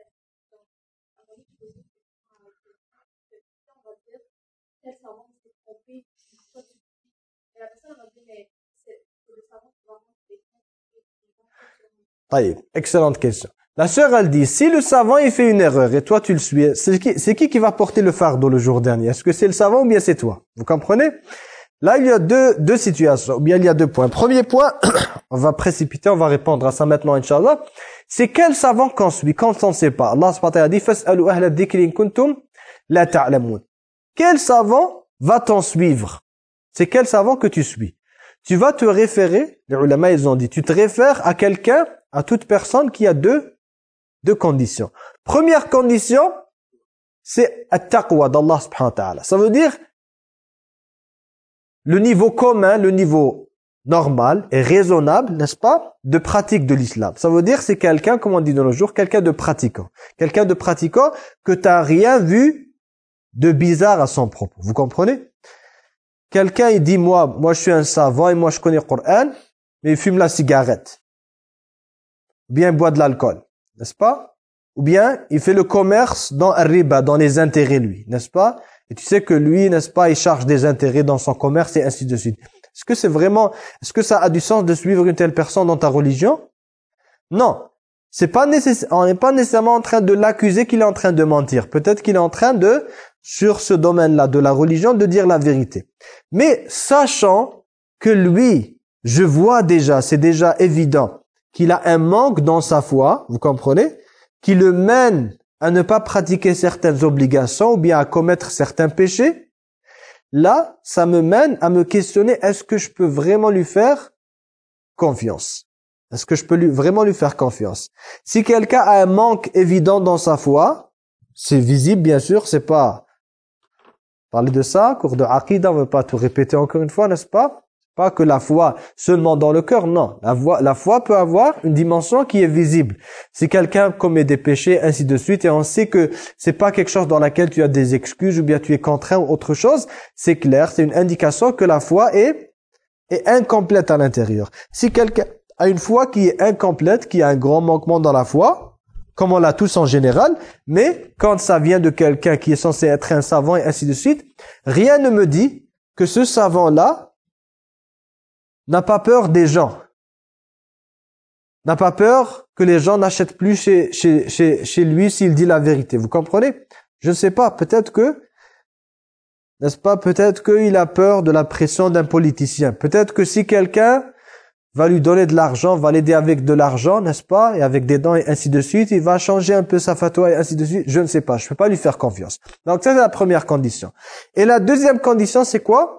Taïb, excellente question. La sœur, elle dit, si le savant, il fait une erreur et toi, tu le suis, c'est qui, c'est qui qui va porter le fardeau le jour dernier? Est-ce que c'est le savant ou bien c'est toi? Vous comprenez? Là, il y a deux, deux situations, ou bien il y a deux points. Premier point, on va précipiter, on va répondre à ça maintenant, Inch'Allah. C'est quel savant qu'on suit quand on ne sait pas? Allah subhanahu wa ta'ala dit, fas'alu ahla dhikri in kuntum la ta'lamun. Quel savant va-t-on suivre? C'est quel savant que tu suis? Tu vas te référer, les ulama, ils ont dit, tu te réfères à quelqu'un, à toute personne qui a deux, deux conditions. Première condition, c'est at-taqwa d'Allah subhanahu wa ta'ala. Ça veut dire le niveau commun, le niveau normal et raisonnable, n'est-ce pas, de pratique de l'islam. Ça veut dire c'est quelqu'un, comme on dit de nos jours, quelqu'un de pratiquant. Quelqu'un de pratiquant que tu n'as rien vu de bizarre à son propos. Vous comprenez? Quelqu'un, il dit, moi, moi je suis un savant et moi je connais le Coran, mais il fume la cigarette. Ou bien il boit de l'alcool, n'est-ce pas? Ou bien il fait le commerce dans un riba, dans les intérêts lui, n'est-ce pas? Et tu sais que lui, n'est-ce pas, il charge des intérêts dans son commerce et ainsi de suite. Est-ce que c'est vraiment, est-ce que ça a du sens de suivre une telle personne dans ta religion? Non. C'est pas nécessaire, on n'est pas nécessairement en train de l'accuser qu'il est en train de mentir. Peut-être qu'il est en train de, sur ce domaine-là de la religion, de dire la vérité. Mais sachant que lui, je vois déjà, c'est déjà évident, qu'il a un manque dans sa foi, vous comprenez, qui le mène à ne pas pratiquer certaines obligations ou bien à commettre certains péchés, là, ça me mène à me questionner, est-ce que je peux vraiment lui faire confiance? Est-ce que je peux lui, vraiment lui faire confiance? Si quelqu'un a un manque évident dans sa foi, c'est visible bien sûr, c'est pas parler de ça, cours de Aqidah, on ne veut pas tout répéter encore une fois, n'est-ce pas? Pas que la foi seulement dans le cœur, non. La foi, la foi peut avoir une dimension qui est visible. Si quelqu'un commet des péchés, ainsi de suite, et on sait que c'est pas quelque chose dans laquelle tu as des excuses ou bien tu es contraint ou autre chose, c'est clair, c'est une indication que la foi est, est incomplète à l'intérieur. Si quelqu'un a une foi qui est incomplète, qui a un grand manquement dans la foi, comme on l'a tous en général, mais quand ça vient de quelqu'un qui est censé être un savant et ainsi de suite, rien ne me dit que ce savant-là n'a pas peur des gens, n'a pas peur que les gens n'achètent plus chez, chez, chez, chez lui s'il dit la vérité. Vous comprenez? Je ne sais pas, peut-être que n'est-ce pas? Peut-être qu'il a peur de la pression d'un politicien. Peut-être que si quelqu'un va lui donner de l'argent, va l'aider avec de l'argent, n'est-ce pas? Et avec des dons et ainsi de suite, il va changer un peu sa fatwa et ainsi de suite. Je ne sais pas, je ne peux pas lui faire confiance. Donc ça, c'est la première condition. Et la deuxième condition, c'est quoi?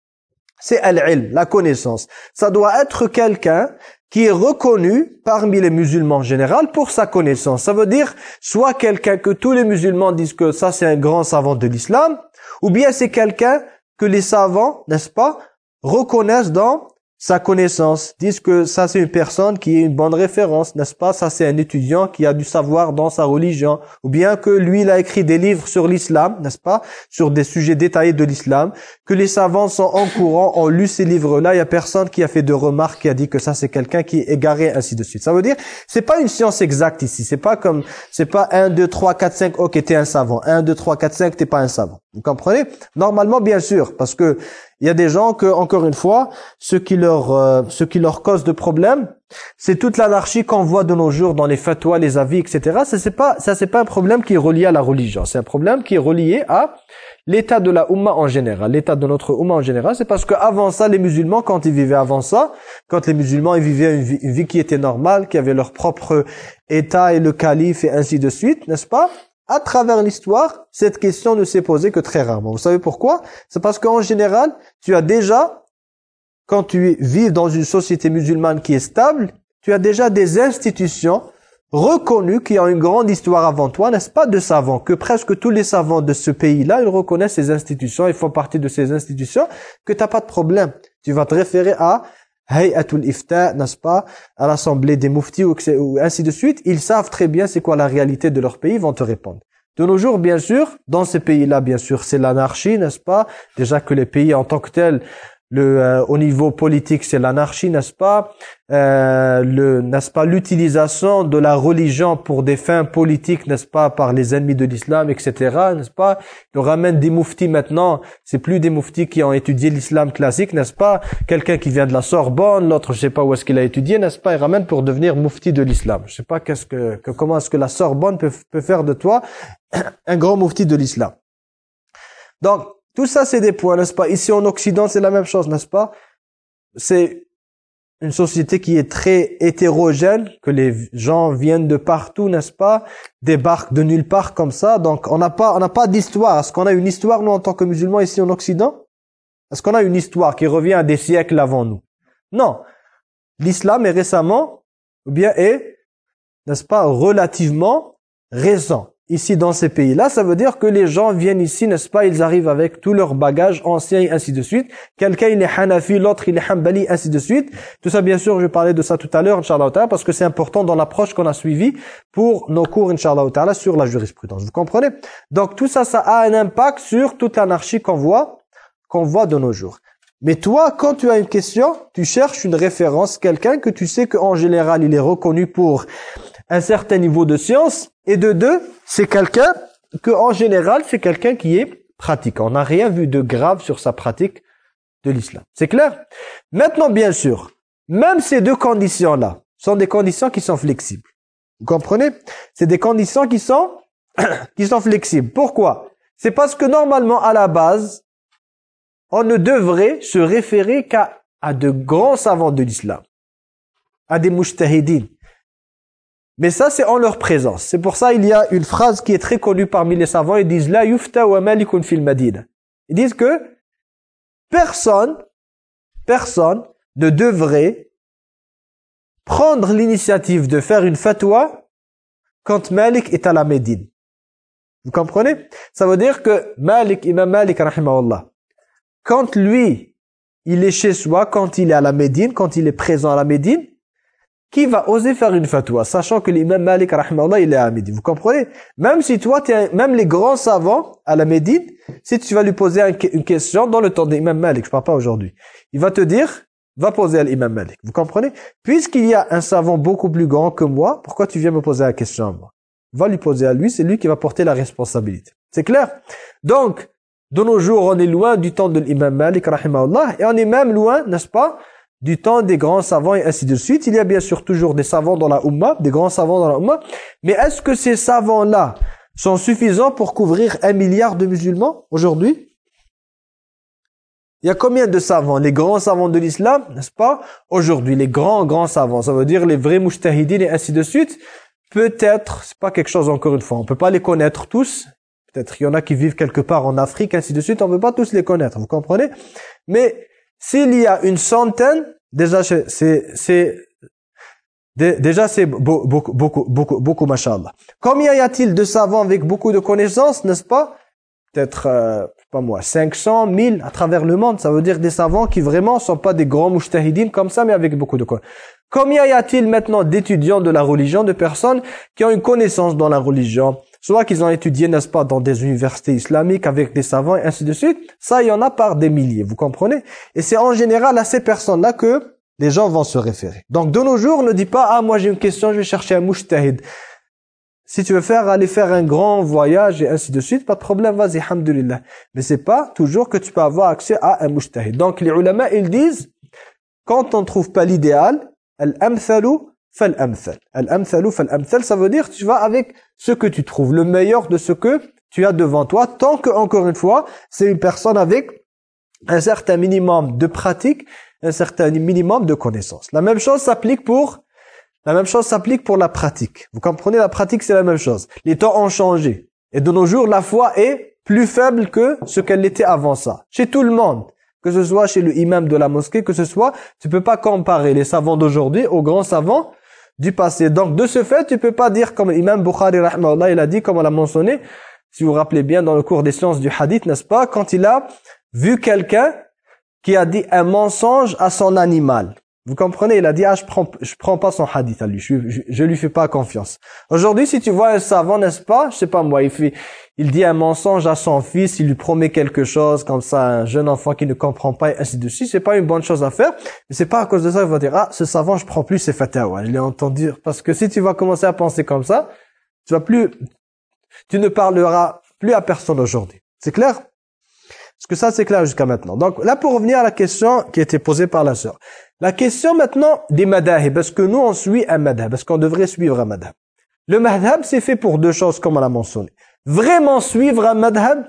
C'est al-ilm, la connaissance. Ça doit être quelqu'un qui est reconnu parmi les musulmans en général pour sa connaissance. Ça veut dire soit quelqu'un que tous les musulmans disent que ça c'est un grand savant de l'islam, ou bien c'est quelqu'un que les savants, n'est-ce pas, reconnaissent dans sa connaissance, disent que ça c'est une personne qui est une bonne référence, n'est-ce pas? Ça c'est un étudiant qui a du savoir dans sa religion, ou bien que lui il a écrit des livres sur l'islam, n'est-ce pas? Sur des sujets détaillés de l'islam, que les savants sont en courant, ont lu ces livres-là, il y a personne qui a fait de remarques, qui a dit que ça c'est quelqu'un qui est égaré, ainsi de suite. Ça veut dire, c'est pas une science exacte ici, c'est pas comme, c'est pas un, deux, trois, quatre, cinq, ok t'es un savant, un, deux, trois, quatre, cinq, t'es pas un savant. Vous comprenez? Normalement bien sûr, parce que il y a des gens que, encore une fois, ce qui leur, euh, ce qui leur cause de problème, c'est toute l'anarchie qu'on voit de nos jours dans les fatwas, les avis, et cetera. Ça c'est pas, ça c'est pas un problème qui est relié à la religion. C'est un problème qui est relié à l'état de la Oumma en général, l'état de notre Oumma en général. C'est parce que avant ça, les musulmans, quand ils vivaient avant ça, quand les musulmans ils vivaient une vie, une vie qui était normale, qui avait leur propre état et le calife et ainsi de suite, n'est-ce pas? À travers l'histoire, cette question ne s'est posée que très rarement. Vous savez pourquoi? C'est parce qu'en général, tu as déjà, quand tu vis dans une société musulmane qui est stable, tu as déjà des institutions reconnues qui ont une grande histoire avant toi, n'est-ce pas, de savants, que presque tous les savants de ce pays-là, ils reconnaissent ces institutions, ils font partie de ces institutions, que tu n'as pas de problème. Tu vas te référer à Hay'atul Ifta, n'est-ce pas, à l'assemblée des muftis ou ainsi de suite. Ils savent très bien c'est quoi la réalité de leur pays, ils vont te répondre. De nos jours, bien sûr, dans ces pays-là, bien sûr, c'est l'anarchie, n'est-ce pas? Déjà que les pays en tant que tels, le, euh, au niveau politique, c'est l'anarchie, n'est-ce pas? Euh, le, n'est-ce pas, l'utilisation de la religion pour des fins politiques, n'est-ce pas, par les ennemis de l'islam, et cetera, n'est-ce pas? On ramène des mouftis maintenant, c'est plus des mouftis qui ont étudié l'islam classique, n'est-ce pas? Quelqu'un qui vient de la Sorbonne, l'autre, je sais pas où est-ce qu'il a étudié, n'est-ce pas? Il ramène pour devenir moufti de l'islam. Je sais pas qu'est-ce que, que comment est-ce que la Sorbonne peut, peut faire de toi un grand moufti de l'islam. Donc, tout ça, c'est des points, n'est-ce pas? Ici, en Occident, c'est la même chose, n'est-ce pas? C'est une société qui est très hétérogène, que les gens viennent de partout, n'est-ce pas? Débarquent de nulle part comme ça. Donc, on n'a pas, on n'a pas d'histoire. Est-ce qu'on a une histoire, nous, en tant que musulmans, ici en Occident? Est-ce qu'on a une histoire qui revient à des siècles avant nous? Non. L'islam est récemment, ou bien est, n'est-ce pas, relativement récent. Ici, dans ces pays-là, ça veut dire que les gens viennent ici, n'est-ce pas, ils arrivent avec tout leur bagage ancien et ainsi de suite. Quelqu'un, il est Hanafi, l'autre, il est Hanbali, ainsi de suite. Tout ça, bien sûr, je parlais de ça tout à l'heure, Inch'Allah Ta'ala, parce que c'est important dans l'approche qu'on a suivie pour nos cours, Inch'Allah Ta'ala, sur la jurisprudence. Vous comprenez? Donc, tout ça, ça a un impact sur toute l'anarchie qu'on voit, qu'on voit de nos jours. Mais toi, quand tu as une question, tu cherches une référence, quelqu'un que tu sais qu'en général, il est reconnu pour un certain niveau de science, et de deux, c'est quelqu'un que en général, c'est quelqu'un qui est pratiquant. On n'a rien vu de grave sur sa pratique de l'islam. C'est clair? Maintenant, bien sûr, même ces deux conditions-là sont des conditions qui sont flexibles. Vous comprenez? C'est des conditions qui sont, qui sont flexibles. Pourquoi? C'est parce que normalement, à la base, on ne devrait se référer qu'à à de grands savants de l'islam, à des mujtahidines. Mais ça, c'est en leur présence. C'est pour ça qu'il y a une phrase qui est très connue parmi les savants. Ils disent « La yufta wa malikun fil madina ». Ils disent que personne, personne ne devrait prendre l'initiative de faire une fatwa quand Malik est à la Médine. Vous comprenez? Ça veut dire que Malik, Imam Malik, rahimahullah, quand lui, il est chez soi, quand il est à la Médine, quand il est présent à la Médine, qui va oser faire une fatwa, sachant que l'imam Malik, rahimahullah, il est à Médine. Vous comprenez? Même si toi, t'es, même les grands savants à la Médine, si tu vas lui poser un, une question dans le temps d'imam Malik, je parle pas aujourd'hui, il va te dire, va poser à l'imam Malik. Vous comprenez? Puisqu'il y a un savant beaucoup plus grand que moi, pourquoi tu viens me poser la question à moi? Va lui poser à lui, c'est lui qui va porter la responsabilité. C'est clair? Donc, de nos jours, on est loin du temps de l'imam Malik, rahimahullah, et on est même loin, n'est-ce pas, du temps des grands savants et ainsi de suite. Il y a bien sûr toujours des savants dans la Ummah, des grands savants dans la Ummah. Mais est-ce que ces savants-là sont suffisants pour couvrir un milliard de musulmans aujourd'hui? Il y a combien de savants? Les grands savants de l'islam, n'est-ce pas? Aujourd'hui, les grands, grands savants, ça veut dire les vrais mujtahidines et ainsi de suite. Peut-être, c'est pas quelque chose encore une fois, on peut pas les connaître tous. Peut-être il y en a qui vivent quelque part en Afrique, ainsi de suite, on peut pas tous les connaître, vous comprenez? Mais s'il y a une centaine, déjà c'est c'est déjà c'est beaucoup beaucoup beaucoup beaucoup beaucoup machallah. Combien y a-t-il de savants avec beaucoup de connaissances, n'est-ce pas? Peut-être euh, pas moi, cinq cents, mille à travers le monde, ça veut dire des savants qui vraiment sont pas des grands mujtahidines comme ça mais avec beaucoup de connaissances. Combien y a-t-il maintenant d'étudiants de la religion, de personnes qui ont une connaissance dans la religion, soit qu'ils ont étudié, n'est-ce pas, dans des universités islamiques avec des savants et ainsi de suite? Ça, il y en a par des milliers, vous comprenez? Et c'est en général à ces personnes-là que les gens vont se référer. Donc, de nos jours, ne dis pas, ah, moi j'ai une question, je vais chercher un mujtahid. Si tu veux faire, aller faire un grand voyage et ainsi de suite, pas de problème, vas-y, alhamdulillah. Mais c'est pas toujours que tu peux avoir accès à un mujtahid. Donc, les ulama, ils disent, quand on ne trouve pas l'idéal, al-amthalu fal-amthal. Al-amthalu fal-amthal, ça veut dire tu vas avec ce que tu trouves, le meilleur de ce que tu as devant toi, tant que, encore une fois, c'est une personne avec un certain minimum de pratique, un certain minimum de connaissances. La même chose s'applique pour la même chose s'applique pour la pratique. Vous comprenez, la pratique c'est la même chose. Les temps ont changé et de nos jours la foi est plus faible que ce qu'elle était avant ça. Chez tout le monde. Que ce soit chez le imam de la mosquée, que ce soit, tu peux pas comparer les savants d'aujourd'hui aux grands savants du passé. Donc, de ce fait, tu peux pas dire comme l'imam Bukhari, rahimahullah, il a dit, comme on l'a mentionné, si vous vous rappelez bien dans le cours des sciences du hadith, n'est-ce pas, quand il a vu quelqu'un qui a dit un mensonge à son animal. Vous comprenez, il a dit, ah, je prends, je prends pas son hadith à lui, je, je, je lui fais pas confiance. Aujourd'hui, si tu vois un savant, n'est-ce pas, je sais pas moi, il fait, il dit un mensonge à son fils, il lui promet quelque chose, comme ça, un jeune enfant qui ne comprend pas, et ainsi de suite, c'est pas une bonne chose à faire, mais c'est pas à cause de ça qu'il va dire, ah, ce savant, je prends plus ses fatawa, je l'ai entendu, parce que si tu vas commencer à penser comme ça, tu vas plus, tu ne parleras plus à personne aujourd'hui. C'est clair? Parce que ça, c'est clair jusqu'à maintenant. Donc, là, pour revenir à la question qui a été posée par la sœur. La question maintenant des madhahib, parce que nous, on suit un madhab, parce qu'on devrait suivre un madhab. Le madhab, c'est fait pour deux choses, comme on l'a mentionné. Vraiment suivre un madhab,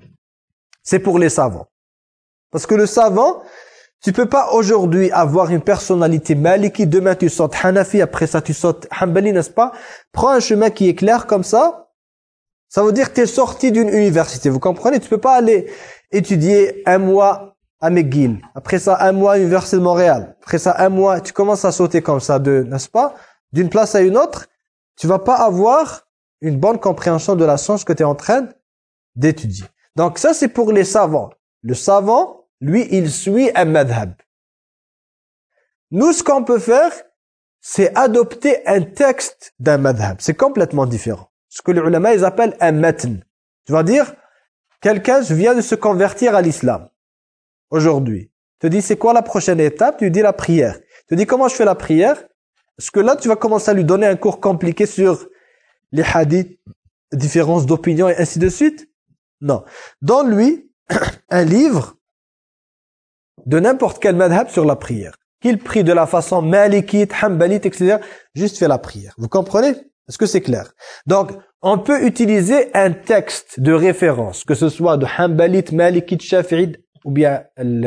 c'est pour les savants. Parce que le savant, tu peux pas aujourd'hui avoir une personnalité maliki, demain tu sautes hanafi, après ça tu sautes hanbali, n'est-ce pas? Prends un chemin qui est clair comme ça, ça veut dire que tu es sorti d'une université, vous comprenez? Tu peux pas aller étudier un mois à McGill, après ça un mois à l'université de Montréal, après ça un mois, tu commences à sauter comme ça, de, n'est-ce pas? D'une place à une autre, tu vas pas avoir une bonne compréhension de la science que tu es en train d'étudier. Donc ça, c'est pour les savants. Le savant, lui, il suit un madhab. Nous, ce qu'on peut faire, c'est adopter un texte d'un madhab. C'est complètement différent. Ce que les ulama, ils appellent un matn. Tu vas dire, quelqu'un vient de se convertir à l'islam aujourd'hui. Tu te dis, c'est quoi la prochaine étape? Tu dis la prière. Tu te dis, comment je fais la prière? Parce que là, tu vas commencer à lui donner un cours compliqué sur les hadiths, différences d'opinion et ainsi de suite. Non. Donne-lui un livre de n'importe quel madhab sur la prière. Qu'il prie de la façon malikite, hanbalite, et cetera. Juste fait la prière. Vous comprenez? Est-ce que c'est clair? Donc, on peut utiliser un texte de référence, que ce soit de hanbalite, malikite, shafi'ide, ou bien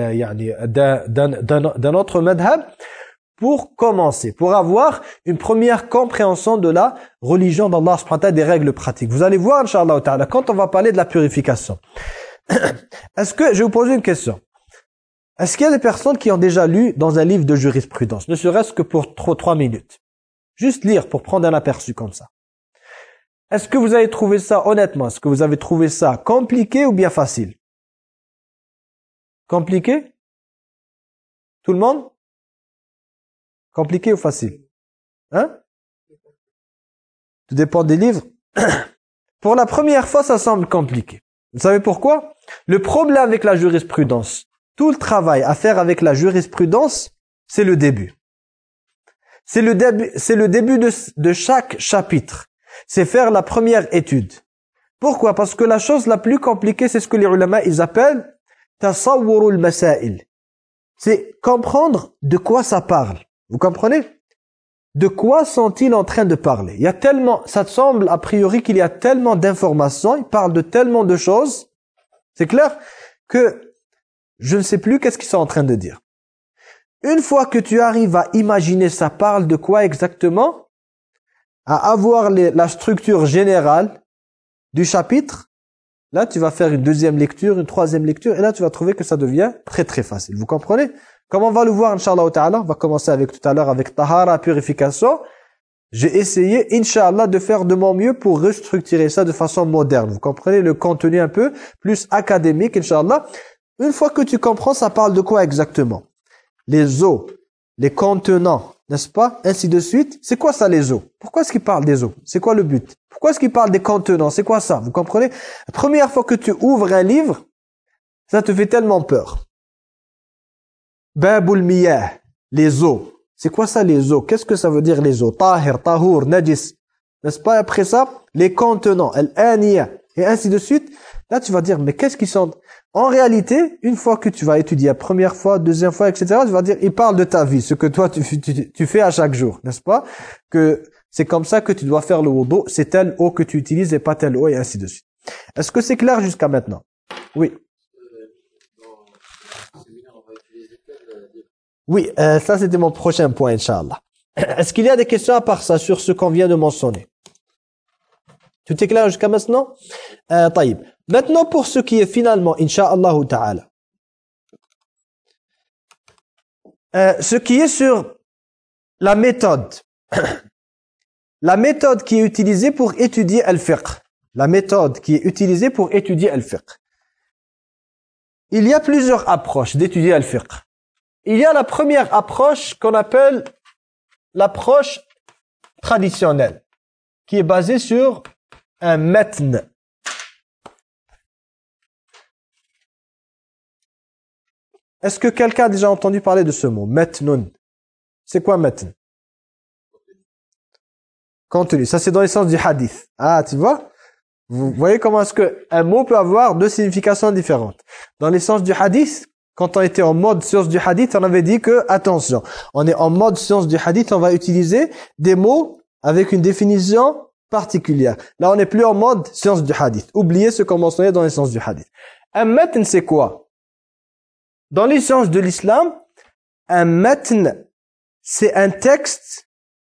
d'un autre madhab, pour commencer, pour avoir une première compréhension de la religion d'Allah subhanahu wa ta'ala, des règles pratiques. Vous allez voir, Inch'Allah ta'ala, quand on va parler de la purification. Est-ce que, je vais vous poser une question. Est-ce qu'il y a des personnes qui ont déjà lu dans un livre de jurisprudence, ne serait-ce que pour trois minutes? Juste lire pour prendre un aperçu comme ça. Est-ce que vous avez trouvé ça, honnêtement, est-ce que vous avez trouvé ça compliqué ou bien facile? Compliqué? Tout le monde? Compliqué ou facile? Hein? Tout dépend des livres. Pour la première fois, ça semble compliqué. Vous savez pourquoi? Le problème avec la jurisprudence, tout le travail à faire avec la jurisprudence, c'est le début. C'est le début, c'est le début de, de chaque chapitre. C'est faire la première étude. Pourquoi? Parce que la chose la plus compliquée, c'est ce que les ulama, ils appellent tasawwurul masail. C'est comprendre de quoi ça parle. Vous comprenez? De quoi sont-ils en train de parler? Il y a tellement, ça te semble a priori qu'il y a tellement d'informations, ils parlent de tellement de choses, c'est clair, que Je ne sais plus qu'est-ce qu'ils sont en train de dire. Une fois que tu arrives à imaginer ça parle de quoi exactement, à avoir les, la structure générale du chapitre, là tu vas faire une deuxième lecture, une troisième lecture, et là tu vas trouver que ça devient très très facile. Vous comprenez? Comme on va le voir, Inch'Allah ta'ala, on va commencer avec tout à l'heure avec Tahara, purification. J'ai essayé, Inch'Allah, de faire de mon mieux pour restructurer ça de façon moderne. Vous comprenez le contenu un peu plus académique, Inch'Allah. Une fois que tu comprends, ça parle de quoi exactement? Les eaux, les contenants, n'est-ce pas? Ainsi de suite. C'est quoi ça les eaux? Pourquoi est-ce qu'il parle des eaux? C'est quoi le but? Pourquoi est-ce qu'il parle des contenants? C'est quoi ça? Vous comprenez? La première fois que tu ouvres un livre, ça te fait tellement peur. Babul miyah, les eaux. C'est quoi ça les eaux? Qu'est-ce que ça veut dire les eaux? Tahir, tahour, najis. N'est-ce pas? Après ça, les contenants, al-aniya, et ainsi de suite. Là, tu vas dire, mais qu'est-ce qu'ils sont? En réalité, une fois que tu vas étudier la première fois, deuxième fois, et cetera, tu vas dire, il parle de ta vie, ce que toi, tu, tu, tu fais à chaque jour, n'est-ce pas? Que c'est comme ça que tu dois faire le wudu, c'est telle eau que tu utilises et pas telle eau, et ainsi de suite. Est-ce que c'est clair jusqu'à maintenant? Oui. Oui, euh, ça c'était mon prochain point, Inch'Allah. Est-ce qu'il y a des questions à part ça sur ce qu'on vient de mentionner? Tout est clair jusqu'à maintenant? euh, taïb. Maintenant, pour ce qui est finalement, Inch'Allah ta'ala, euh, ce qui est sur la méthode, la méthode qui est utilisée pour étudier al-fiqh, la méthode qui est utilisée pour étudier al-fiqh. Il y a plusieurs approches d'étudier al-fiqh. Il y a la première approche qu'on appelle l'approche traditionnelle, qui est basée sur un matn. Est-ce que quelqu'un a déjà entendu parler de ce mot, matnun? C'est quoi matn? Contenu. Ça, c'est dans les sens du hadith. Ah, tu vois? Vous voyez comment est-ce qu'un mot peut avoir deux significations différentes. Dans les sens du hadith, quand on était en mode science du hadith, on avait dit que, attention, on est en mode science du hadith, on va utiliser des mots avec une définition particulière. Là, on n'est plus en mode science du hadith. Oubliez ce qu'on mentionnait dans les sciences du hadith. Un matn, c'est quoi? Dans les sciences de l'islam, un matn, c'est un texte,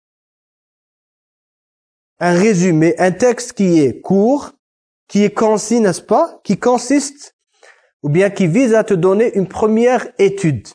un résumé, un texte qui est court, qui est concis, n'est-ce pas? Qui consiste, ou bien qui vise à te donner une première étude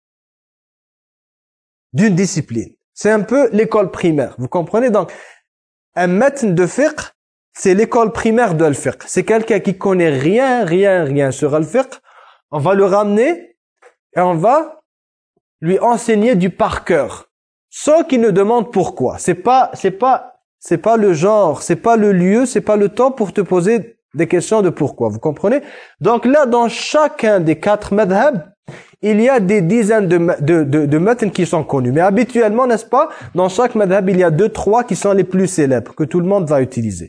d'une discipline. C'est un peu l'école primaire, vous comprenez? Donc, un matn de fiqh, c'est l'école primaire de al-fiqh. C'est quelqu'un qui connaît rien, rien, rien sur al-fiqh. On va le ramener et on va lui enseigner du par cœur, sans qu'il ne demande pourquoi. C'est pas, c'est pas, c'est pas le genre, c'est pas le lieu, c'est pas le temps pour te poser des questions de pourquoi. Vous comprenez? Donc là, dans chacun des quatre madhab, il y a des dizaines de, de, de, de matns qui sont connus. Mais habituellement, n'est-ce pas, dans chaque madhab, il y a deux, trois qui sont les plus célèbres, que tout le monde va utiliser.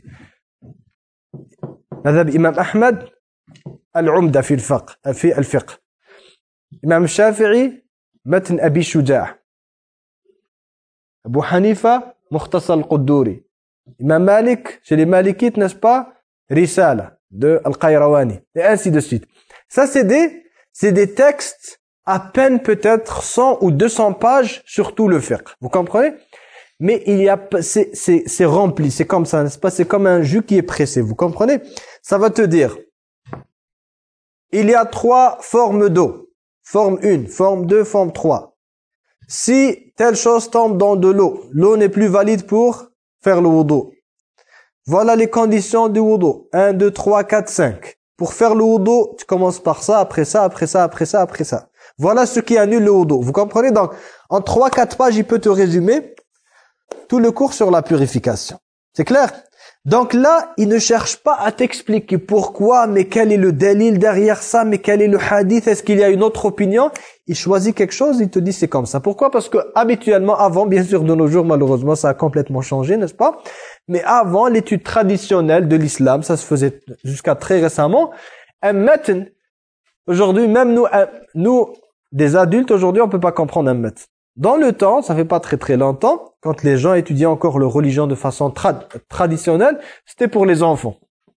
Madhab Imam Ahmad, al-Umda fi al-fiqh, fi al-fiqh. Imam Shafi'i, matn Abi Shuja'. Abu Hanifa, Mukhtasar al-Qudduri. Imam Malik, chez les Malikites, n'est-ce pas, Risala, de Al-Qayrawani. Et ainsi de suite. Ça, c'est des, c'est des textes à peine peut-être cent ou deux cents pages sur tout le fiqh. Vous comprenez? Mais il y a, c'est, c'est, c'est rempli, c'est comme ça, n'est-ce pas? C'est comme un jus qui est pressé. Vous comprenez? Ça va te dire, il y a trois formes d'eau. Forme un, forme deux, forme trois. Si telle chose tombe dans de l'eau, l'eau n'est plus valide pour faire le wudu. Voilà les conditions du wudu. un, deux, trois, quatre, cinq. Pour faire le wudu, tu commences par ça, après ça, après ça, après ça, après ça. Voilà ce qui annule le wudu. Vous comprenez? Donc, en trois, quatre pages, il peut te résumer tout le cours sur la purification. C'est clair? Donc là, il ne cherche pas à t'expliquer pourquoi, mais quel est le dalil derrière ça, mais quel est le hadith, est-ce qu'il y a une autre opinion? Il choisit quelque chose, il te dit c'est comme ça. Pourquoi? Parce que habituellement, avant, bien sûr, de nos jours, malheureusement, ça a complètement changé, n'est-ce pas? Mais avant, l'étude traditionnelle de l'islam, ça se faisait jusqu'à très récemment. Un matn, aujourd'hui, même nous, un, nous, des adultes, aujourd'hui, on peut pas comprendre un matn. Dans le temps, ça fait pas très très longtemps, quand les gens étudiaient encore leur religion de façon tra traditionnelle, c'était pour les enfants.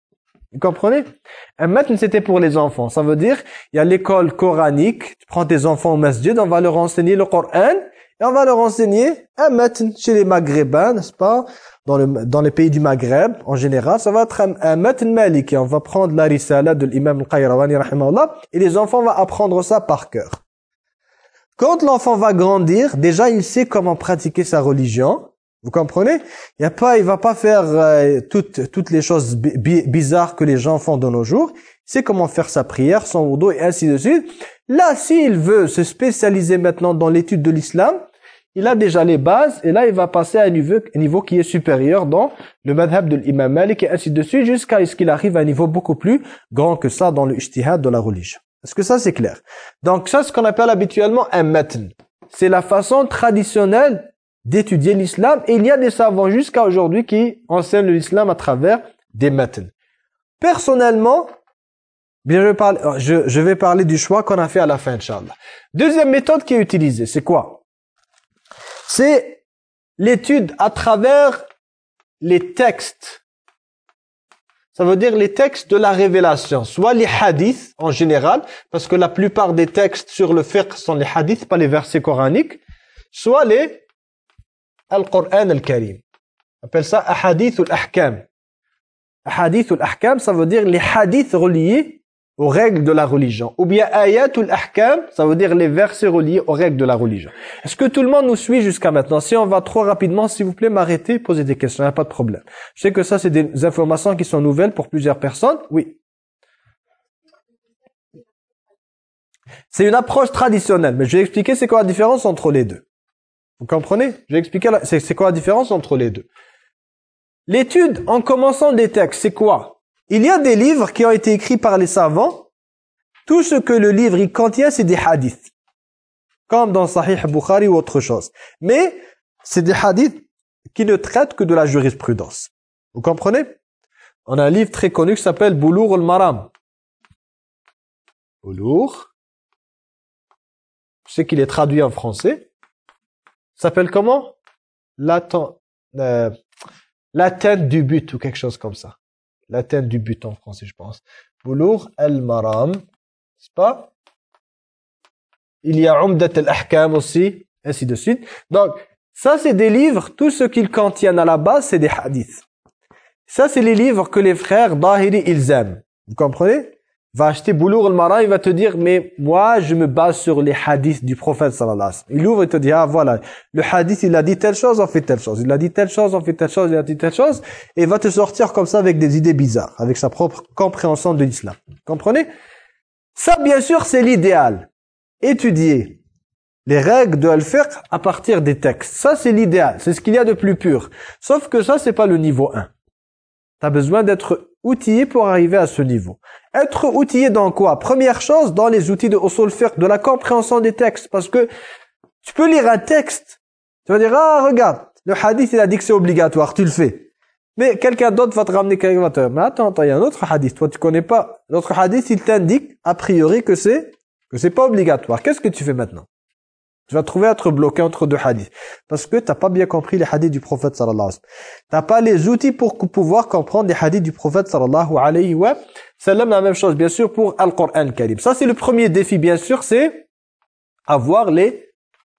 Vous comprenez? Un matn, c'était pour les enfants. Ça veut dire, il y a l'école coranique, tu prends tes enfants au masjid, on va leur enseigner le Coran, et on va leur enseigner un matn chez les Maghrébins, n'est-ce pas? Dans, le, dans les pays du Maghreb, en général, ça va être un, un matn maliki. On va prendre la risala de l'imam al-Qayrawani, rahimahullah, et les enfants vont apprendre ça par cœur. Quand l'enfant va grandir, déjà, il sait comment pratiquer sa religion. Vous comprenez? Il y a pas, il va pas faire euh, toutes toutes les choses bi bizarres que les gens font de nos jours. Il sait comment faire sa prière, son wudu et ainsi de suite. Là, s'il veut se spécialiser maintenant dans l'étude de l'islam, il a déjà les bases et là, il va passer à un niveau, un niveau qui est supérieur dans le madhab de l'imam Malik et ainsi de suite jusqu'à ce qu'il arrive à un niveau beaucoup plus grand que ça dans le ijtihad de la religion. Est-ce que ça, c'est clair? Donc ça, c'est ce qu'on appelle habituellement un matn. C'est la façon traditionnelle d'étudier l'islam. Et il y a des savants jusqu'à aujourd'hui qui enseignent l'islam à travers des matns. Personnellement, bien je, parle, je, je vais parler du choix qu'on a fait à la fin, Inch'Allah. Deuxième méthode qui est utilisée, c'est quoi? C'est l'étude à travers les textes. Ça veut dire les textes de la révélation, soit les hadiths en général, parce que la plupart des textes sur le fiqh sont les hadiths, pas les versets coraniques, soit les Al-Qur'an al-Karim. On appelle ça ahadith al-ahkam. Ahadith al-ahkam, ça veut dire les hadiths reliés aux règles de la religion. Ou bien ayat al-ahkam, ça veut dire les versets reliés aux règles de la religion. Est-ce que tout le monde nous suit jusqu'à maintenant? Si on va trop rapidement, s'il vous plaît, m'arrêtez, posez des questions, il n'y a pas de problème. Je sais que ça, c'est des informations qui sont nouvelles pour plusieurs personnes. Oui. C'est une approche traditionnelle, mais je vais expliquer c'est quoi la différence entre les deux. Vous comprenez? Je vais expliquer c'est quoi la différence entre les deux. L'étude en commençant des textes, c'est quoi? Il y a des livres qui ont été écrits par les savants. Tout ce que le livre il contient, c'est des hadiths. Comme dans Sahih Bukhari ou autre chose. Mais c'est des hadiths qui ne traitent que de la jurisprudence. Vous comprenez? On a un livre très connu qui s'appelle Boulough al-Maram. Boulough. Je sais qu'il est traduit en français. Ça s'appelle comment? L'atteinte euh, du but ou quelque chose comme ça. L'atteinte du but en français, je pense. Boulough al-Maram. C'est pas? Il y a Umdat al-Ahkam aussi, ainsi de suite. Donc, ça, c'est des livres, tout ce qu'ils contiennent à la base, c'est des hadiths. Ça, c'est les livres que les frères Dahiri, ils aiment. Vous comprenez? Va acheter Boulough al-Maram, il va te dire, mais moi, je me base sur les hadiths du prophète sallallahu alayhi wa sallam. Il ouvre et te dit, ah voilà, le hadith, il a dit telle chose, on fait telle chose. Il a dit telle chose, on fait telle chose, il a dit telle chose. Et il va te sortir comme ça avec des idées bizarres, avec sa propre compréhension de l'islam. Comprenez? Ça, bien sûr, c'est l'idéal. Étudier les règles de al-fiqh à partir des textes. Ça, c'est l'idéal. C'est ce qu'il y a de plus pur. Sauf que ça, c'est pas le niveau un. Tu as besoin d'être outillé pour arriver à ce niveau. Être outillé dans quoi? Première chose, dans les outils de usul fiqh, de la compréhension des textes. Parce que tu peux lire un texte, tu vas dire, ah, regarde, le hadith, il a dit que c'est obligatoire, tu le fais. Mais quelqu'un d'autre va te ramener quelqu'un va te dire, mais attends, attends, il y a un autre hadith, toi tu connais pas. L'autre hadith, il t'indique, a priori, que c'est que c'est pas obligatoire. Qu'est-ce que tu fais maintenant? Tu vas trouver être bloqué entre deux hadiths. Parce que tu n'as pas bien compris les hadiths du prophète sallallahu alayhi wa sallam. Tu n'as pas les outils pour pouvoir comprendre les hadiths du prophète sallallahu alayhi wa sallam. La même chose, bien sûr, pour Al-Qur'an Karim. Ça, c'est le premier défi, bien sûr, c'est avoir les,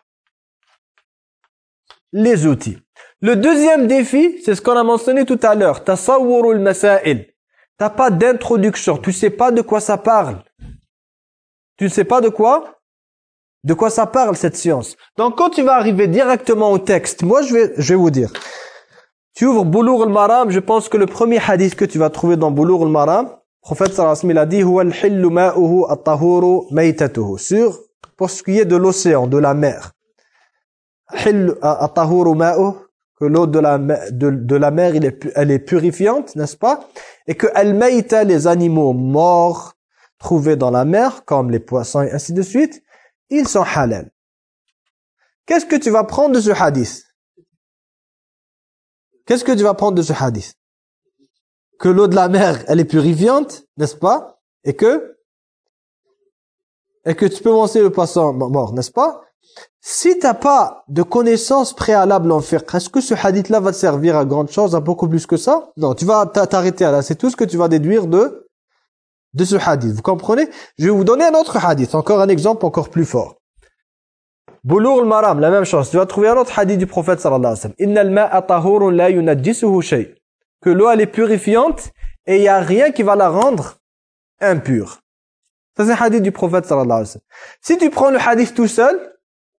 les outils. Le deuxième défi, c'est ce qu'on a mentionné tout à l'heure. Tasawwurul masail. Tu n'as pas d'introduction. Tu ne sais pas de quoi ça parle. Tu ne sais pas de quoi De quoi ça parle cette science? Donc quand tu vas arriver directement au texte, moi je vais, je vais vous dire. Tu ouvres Boulough al-Maram, je pense que le premier hadith que tu vas trouver dans Boulough al-Maram, le prophète sallallahu alayhi wa sallam, il a dit huwa al-hillu ma'uhu at-tahuru maytatuhu, sur pour ce qui est de l'océan, de la mer. Hillu at-tahuru ma'uhu, que l'eau de la de, de la mer, elle est, elle est purifiante, n'est-ce pas? Et que al-mayta, les animaux morts trouvés dans la mer, comme les poissons et ainsi de suite, ils sont halal. Qu'est-ce que tu vas prendre de ce hadith? Qu'est-ce que tu vas prendre de ce hadith? Que l'eau de la mer, elle est purifiante, n'est-ce pas? Et que et que tu peux manger le poisson mort, n'est-ce pas? si tu n'as pas de connaissances préalables en fiqh, est-ce que ce hadith-là va te servir à grande chose, à beaucoup plus que ça? Non, tu vas t'arrêter là. C'est tout ce que tu vas déduire de, de ce hadith. Vous comprenez? Je vais vous donner un autre hadith, encore un exemple encore plus fort. Boulough al-Maram, la même chose. Tu vas trouver un autre hadith du prophète sallallahu alayhi wa sallam. Inna al-ma'a tahurun la yunajjisuhu shay. Que l'eau elle est purifiante et il n'y a rien qui va la rendre impure. Ça c'est un hadith du prophète sallallahu alayhi wa sallam. Si tu prends le hadith tout seul,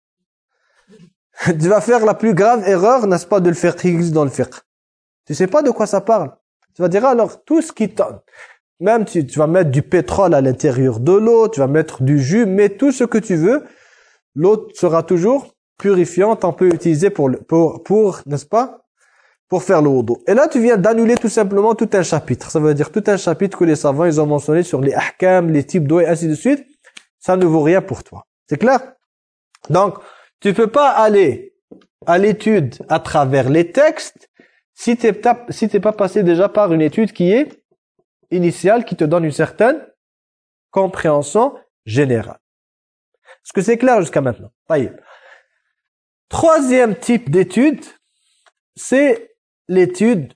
tu vas faire la plus grave erreur, n'est-ce pas, de le faire qui existe dans le fiqh. Tu sais pas de quoi ça parle. Tu vas dire alors tout ce qui tente. Même tu, tu vas mettre du pétrole à l'intérieur de l'eau, tu vas mettre du jus, mets tout ce que tu veux. L'eau sera toujours purifiante, on peut l'utiliser pour, pour, pour n'est-ce pas, pour faire le wudu. Et là, tu viens d'annuler tout simplement tout un chapitre. Ça veut dire tout un chapitre que les savants, ils ont mentionné sur les ahkam, les types d'eau et ainsi de suite. Ça ne vaut rien pour toi. C'est clair? Donc, tu peux pas aller à l'étude à travers les textes si tu n'es si t'es pas passé déjà par une étude qui est initiale, qui te donne une certaine compréhension générale. Est-ce que c'est clair jusqu'à maintenant? Taïb. Troisième type d'étude, c'est l'étude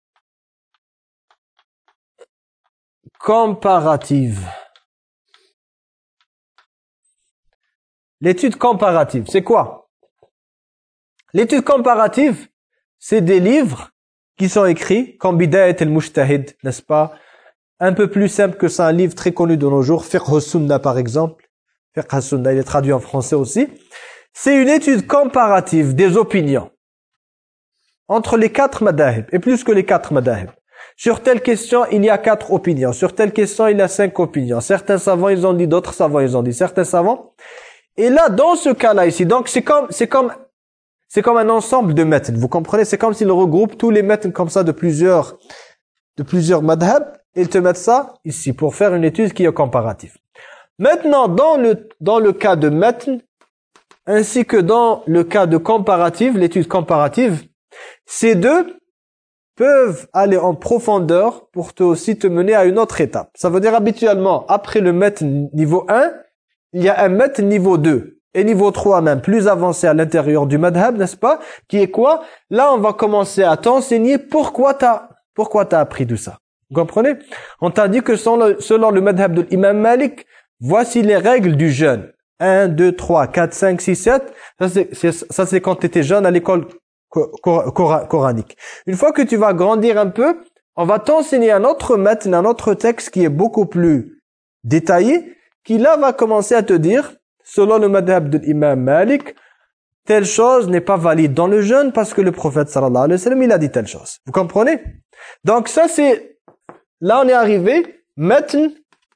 comparative. L'étude comparative, c'est quoi? L'étude comparative, c'est des livres qui sont écrits comme Bidayat al-Mujtahid, n'est-ce pas? Un peu plus simple que ça, un livre très connu de nos jours, Fiqh al-Sunnah par exemple. Fiqh al-Sunnah, il est traduit en français aussi. C'est une étude comparative des opinions entre les quatre madahib, et plus que les quatre madahib. Sur telle question, il y a quatre opinions. Sur telle question, il y a cinq opinions. Certains savants, ils ont dit, d'autres savants, ils ont dit. Certains savants... Et là, dans ce cas-là ici, donc c'est comme, c'est comme, c'est comme un ensemble de matn. Vous comprenez? C'est comme s'ils regroupent tous les matn comme ça de plusieurs, de plusieurs madhab. Et ils te mettent ça ici pour faire une étude qui est comparative. Maintenant, dans le, dans le cas de matn, ainsi que dans le cas de comparative, l'étude comparative, ces deux peuvent aller en profondeur pour te aussi te mener à une autre étape. Ça veut dire habituellement, après le matn niveau un, il y a un matn niveau deux et niveau trois même, plus avancé à l'intérieur du madhab, n'est-ce pas? Qui est quoi? Là, on va commencer à t'enseigner pourquoi t'as, pourquoi t'as appris tout ça. Vous comprenez? On t'a dit que selon le, selon le madhab de l'imam Malik, voici les règles du jeûne. un, deux, trois, quatre, cinq, six, sept. Ça, c'est, c'est, ça, c'est quand tu étais jeune à l'école coranique. Une fois que tu vas grandir un peu, on va t'enseigner un autre matn, un autre texte qui est beaucoup plus détaillé, qui là va commencer à te dire, selon le madhab de l'imam Malik, telle chose n'est pas valide dans le jeûne parce que le prophète sallallahu alayhi wa sallam, il a dit telle chose. Vous comprenez? Donc ça c'est, là on est arrivé, matn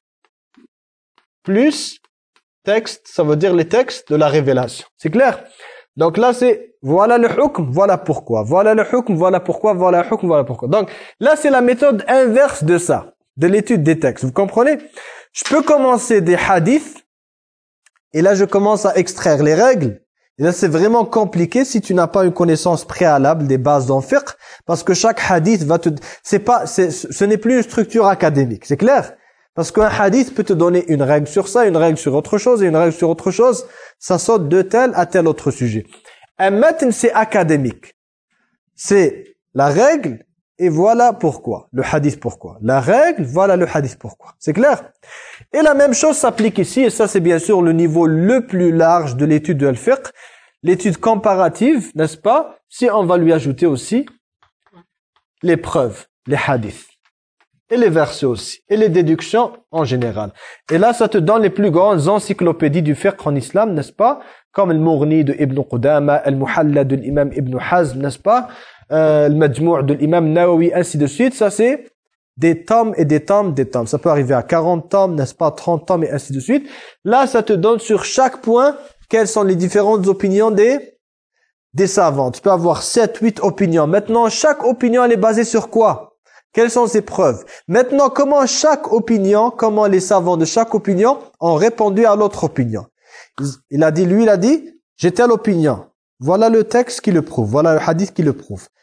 plus texte, ça veut dire les textes de la révélation. C'est clair? Donc là c'est, voilà le hukm, voilà pourquoi. Voilà le hukm, voilà pourquoi, voilà le hukm, voilà pourquoi. Donc là c'est la méthode inverse de ça, de l'étude des textes. Vous comprenez? Je peux commencer des hadiths et là je commence à extraire les règles. Et là c'est vraiment compliqué si tu n'as pas une connaissance préalable des bases d'en fiqh, parce que chaque hadith va te, c'est pas, c'est, ce n'est plus une structure académique, c'est clair? Parce qu'un hadith peut te donner une règle sur ça, une règle sur autre chose et une règle sur autre chose. Ça saute de tel à tel autre sujet. Un matn c'est académique. C'est la règle. Et voilà pourquoi. Le hadith pourquoi. La règle, voilà le hadith pourquoi. C'est clair? Et la même chose s'applique ici. Et ça, c'est bien sûr le niveau le plus large de l'étude de al-fiqh. L'étude comparative, n'est-ce pas? Si on va lui ajouter aussi les preuves, les hadiths. Et les versets aussi. Et les déductions en général. Et là, ça te donne les plus grandes encyclopédies du fiqh en islam, n'est-ce pas? Comme le Mughni de Ibn Qudama, le Muhalla de l'imam Ibn Hazm, n'est-ce pas? Euh, le Majmou' de l'imam Nawawi, ainsi de suite. Ça, c'est des tomes et des tomes, des tomes. Ça peut arriver à quarante tomes, n'est-ce pas? trente tomes et ainsi de suite. Là, ça te donne sur chaque point quelles sont les différentes opinions des, des savants. Tu peux avoir sept, huit opinions. Maintenant, chaque opinion, elle est basée sur quoi? Quelles sont ses preuves? Maintenant, comment chaque opinion, comment les savants de chaque opinion ont répondu à l'autre opinion? Il a dit, lui, il a dit, j'ai telle opinion. Voilà le texte qui le prouve. Voilà le hadith qui le prouve.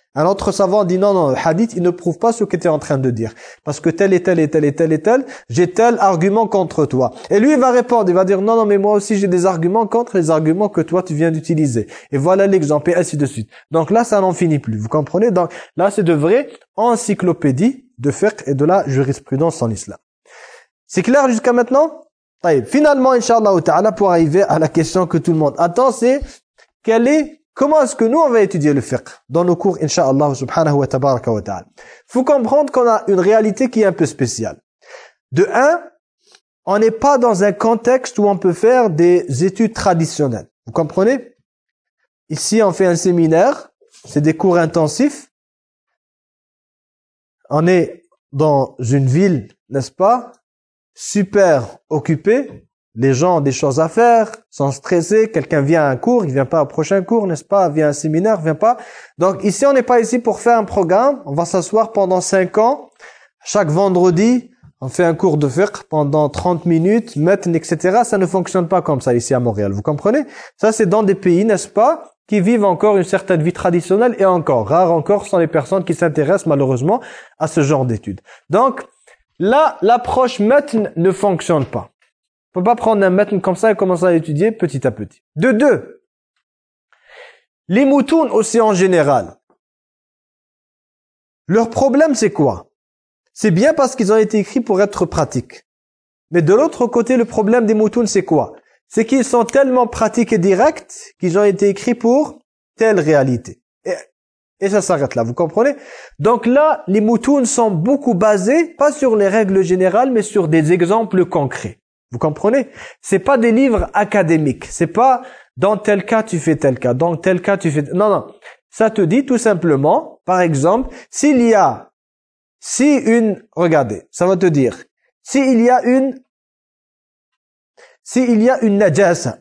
Un autre savant dit non, non, le hadith, il ne prouve pas ce que tu es en train de dire. Parce que tel et tel et tel et tel et tel, j'ai tel argument contre toi. Et lui, il va répondre, il va dire non, non, mais moi aussi j'ai des arguments contre les arguments que toi tu viens d'utiliser. Et voilà l'exemple, et ainsi de suite. Donc là, ça n'en finit plus. Vous comprenez? Donc là, c'est de vraies encyclopédies de fiqh et de la jurisprudence en islam. C'est clair jusqu'à maintenant? Taïb. Finalement, Inch'Allah ta'ala, pour arriver à la question que tout le monde attend, c'est quelle est, comment est-ce que nous on va étudier le fiqh dans nos cours, Inch'Allah subhanahu wa tabaraka wa ta'ala. Faut comprendre qu'on a une réalité qui est un peu spéciale. De un, on n'est pas dans un contexte où on peut faire des études traditionnelles. Vous comprenez? Ici, on fait un séminaire, c'est des cours intensifs. On est dans une ville, n'est-ce pas? Super occupé, les gens ont des choses à faire, sont stressés, quelqu'un vient à un cours, il vient pas au prochain cours, n'est-ce pas, vient à un séminaire, vient pas. Donc ici, on n'est pas ici pour faire un programme, on va s'asseoir pendant cinq ans, chaque vendredi, on fait un cours de fiqh pendant trente minutes, matn, et cetera. Ça ne fonctionne pas comme ça ici à Montréal, vous comprenez? Ça, c'est dans des pays, n'est-ce pas, qui vivent encore une certaine vie traditionnelle, et encore, rares encore sont les personnes qui s'intéressent malheureusement à ce genre d'études. Donc, là, l'approche matn ne fonctionne pas. On ne peut pas prendre un matn comme ça et commencer à l'étudier petit à petit. De deux, les moutouns aussi en général, leur problème c'est quoi? C'est bien parce qu'ils ont été écrits pour être pratiques. Mais de l'autre côté, le problème des moutouns c'est quoi? C'est qu'ils sont tellement pratiques et directs qu'ils ont été écrits pour telle réalité. Et Et ça s'arrête là, vous comprenez? Donc là, les moutouns sont beaucoup basés, pas sur les règles générales, mais sur des exemples concrets. Vous comprenez? C'est pas des livres académiques. C'est pas dans tel cas tu fais tel cas, dans tel cas tu fais... Non, non. Ça te dit tout simplement, par exemple, s'il y a, si une... Regardez, ça va te dire, s'il y a une... S'il y a une najasa,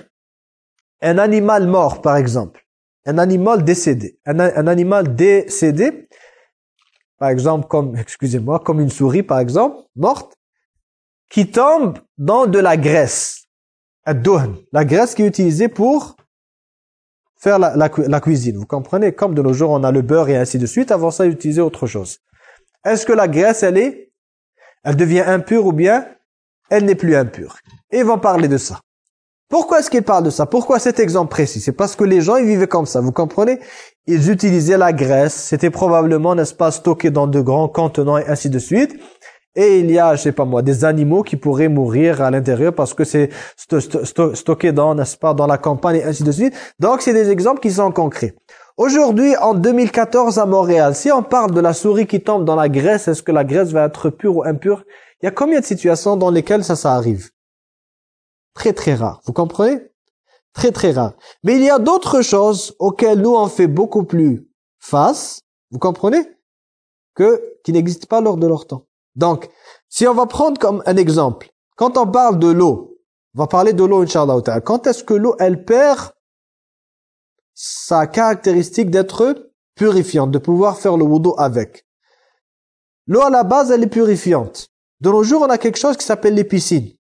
un animal mort, par exemple, un animal décédé. Un, un animal décédé, par exemple, comme, excusez-moi, comme une souris, par exemple, morte, qui tombe dans de la graisse. Ad-duhn, la graisse qui est utilisée pour faire la, la, la cuisine. Vous comprenez? Comme de nos jours, on a le beurre et ainsi de suite. Avant ça, utiliser autre chose. Est-ce que la graisse, elle est, elle devient impure ou bien elle n'est plus impure? Et ils vont parler de ça. Pourquoi est-ce qu'ils parlent de ça? Pourquoi cet exemple précis? C'est parce que les gens, ils vivaient comme ça, vous comprenez? Ils utilisaient la graisse, c'était probablement, n'est-ce pas, stocké dans de grands contenants et ainsi de suite. Et il y a, je sais pas moi, des animaux qui pourraient mourir à l'intérieur parce que c'est sto sto sto stocké dans, n'est-ce pas, dans la campagne et ainsi de suite. Donc, c'est des exemples qui sont concrets. Aujourd'hui, en deux mille quatorze à Montréal, si on parle de la souris qui tombe dans la graisse, est-ce que la graisse va être pure ou impure? Il y a combien de situations dans lesquelles ça, ça arrive? Très très rare, vous comprenez? Très très rare. Mais il y a d'autres choses auxquelles nous on fait beaucoup plus face, vous comprenez? Que, qui n'existent pas lors de leur temps. Donc, si on va prendre comme un exemple, quand on parle de l'eau, on va parler de l'eau, Inch'Allah ta'ala. Quand est-ce que l'eau, elle perd sa caractéristique d'être purifiante, de pouvoir faire le wudu avec? L'eau, à la base, elle est purifiante. De nos jours, on a quelque chose qui s'appelle les piscines.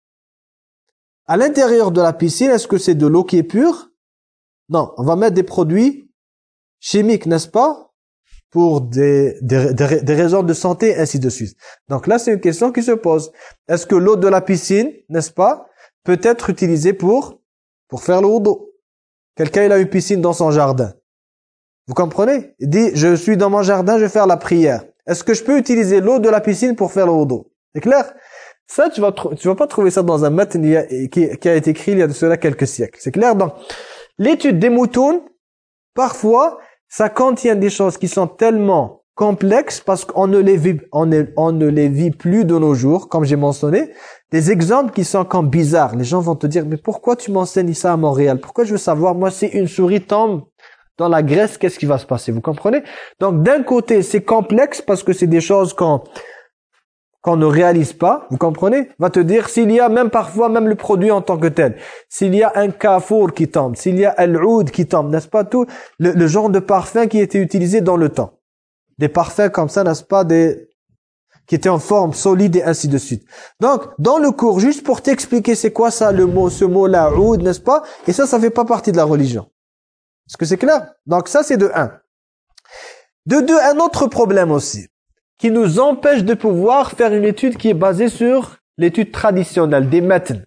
À l'intérieur de la piscine, est-ce que c'est de l'eau qui est pure? Non, on va mettre des produits chimiques, n'est-ce pas? Pour des, des, des, des raisons de santé, ainsi de suite. Donc là, c'est une question qui se pose. Est-ce que l'eau de la piscine, n'est-ce pas, peut être utilisée pour, pour faire le wudu? Quelqu'un, il a une piscine dans son jardin. Vous comprenez? Il dit, je suis dans mon jardin, je vais faire la prière. Est-ce que je peux utiliser l'eau de la piscine pour faire le wudu? C'est clair? Ça, tu vas, tu vas pas trouver ça dans un matn qui, qui a été écrit il y a de cela quelques siècles. C'est clair? Donc, l'étude des moutons, parfois, ça contient des choses qui sont tellement complexes parce qu'on ne les vit, on, est, on ne les vit plus de nos jours, comme j'ai mentionné. Des exemples qui sont comme bizarres. Les gens vont te dire, mais pourquoi tu m'enseignes ça à Montréal? Pourquoi je veux savoir, moi, si une souris tombe dans la graisse, qu'est-ce qui va se passer? Vous comprenez? Donc, d'un côté, c'est complexe parce que c'est des choses qu'on qu'on ne réalise pas, vous comprenez? Va te dire, s'il y a même parfois, même le produit en tant que tel, s'il y a un kafour qui tombe, s'il y a al-oud qui tombe, n'est-ce pas, tout le, le genre de parfum qui était utilisé dans le temps. Des parfums comme ça, n'est-ce pas, des qui étaient en forme solide et ainsi de suite. Donc, dans le cours, juste pour t'expliquer c'est quoi ça, le mot, ce mot-là, oud, n'est-ce pas? Et ça, ça fait pas partie de la religion. Est-ce que c'est clair? Donc ça, c'est de un. De deux, un autre problème aussi, qui nous empêche de pouvoir faire une étude qui est basée sur l'étude traditionnelle, des matns.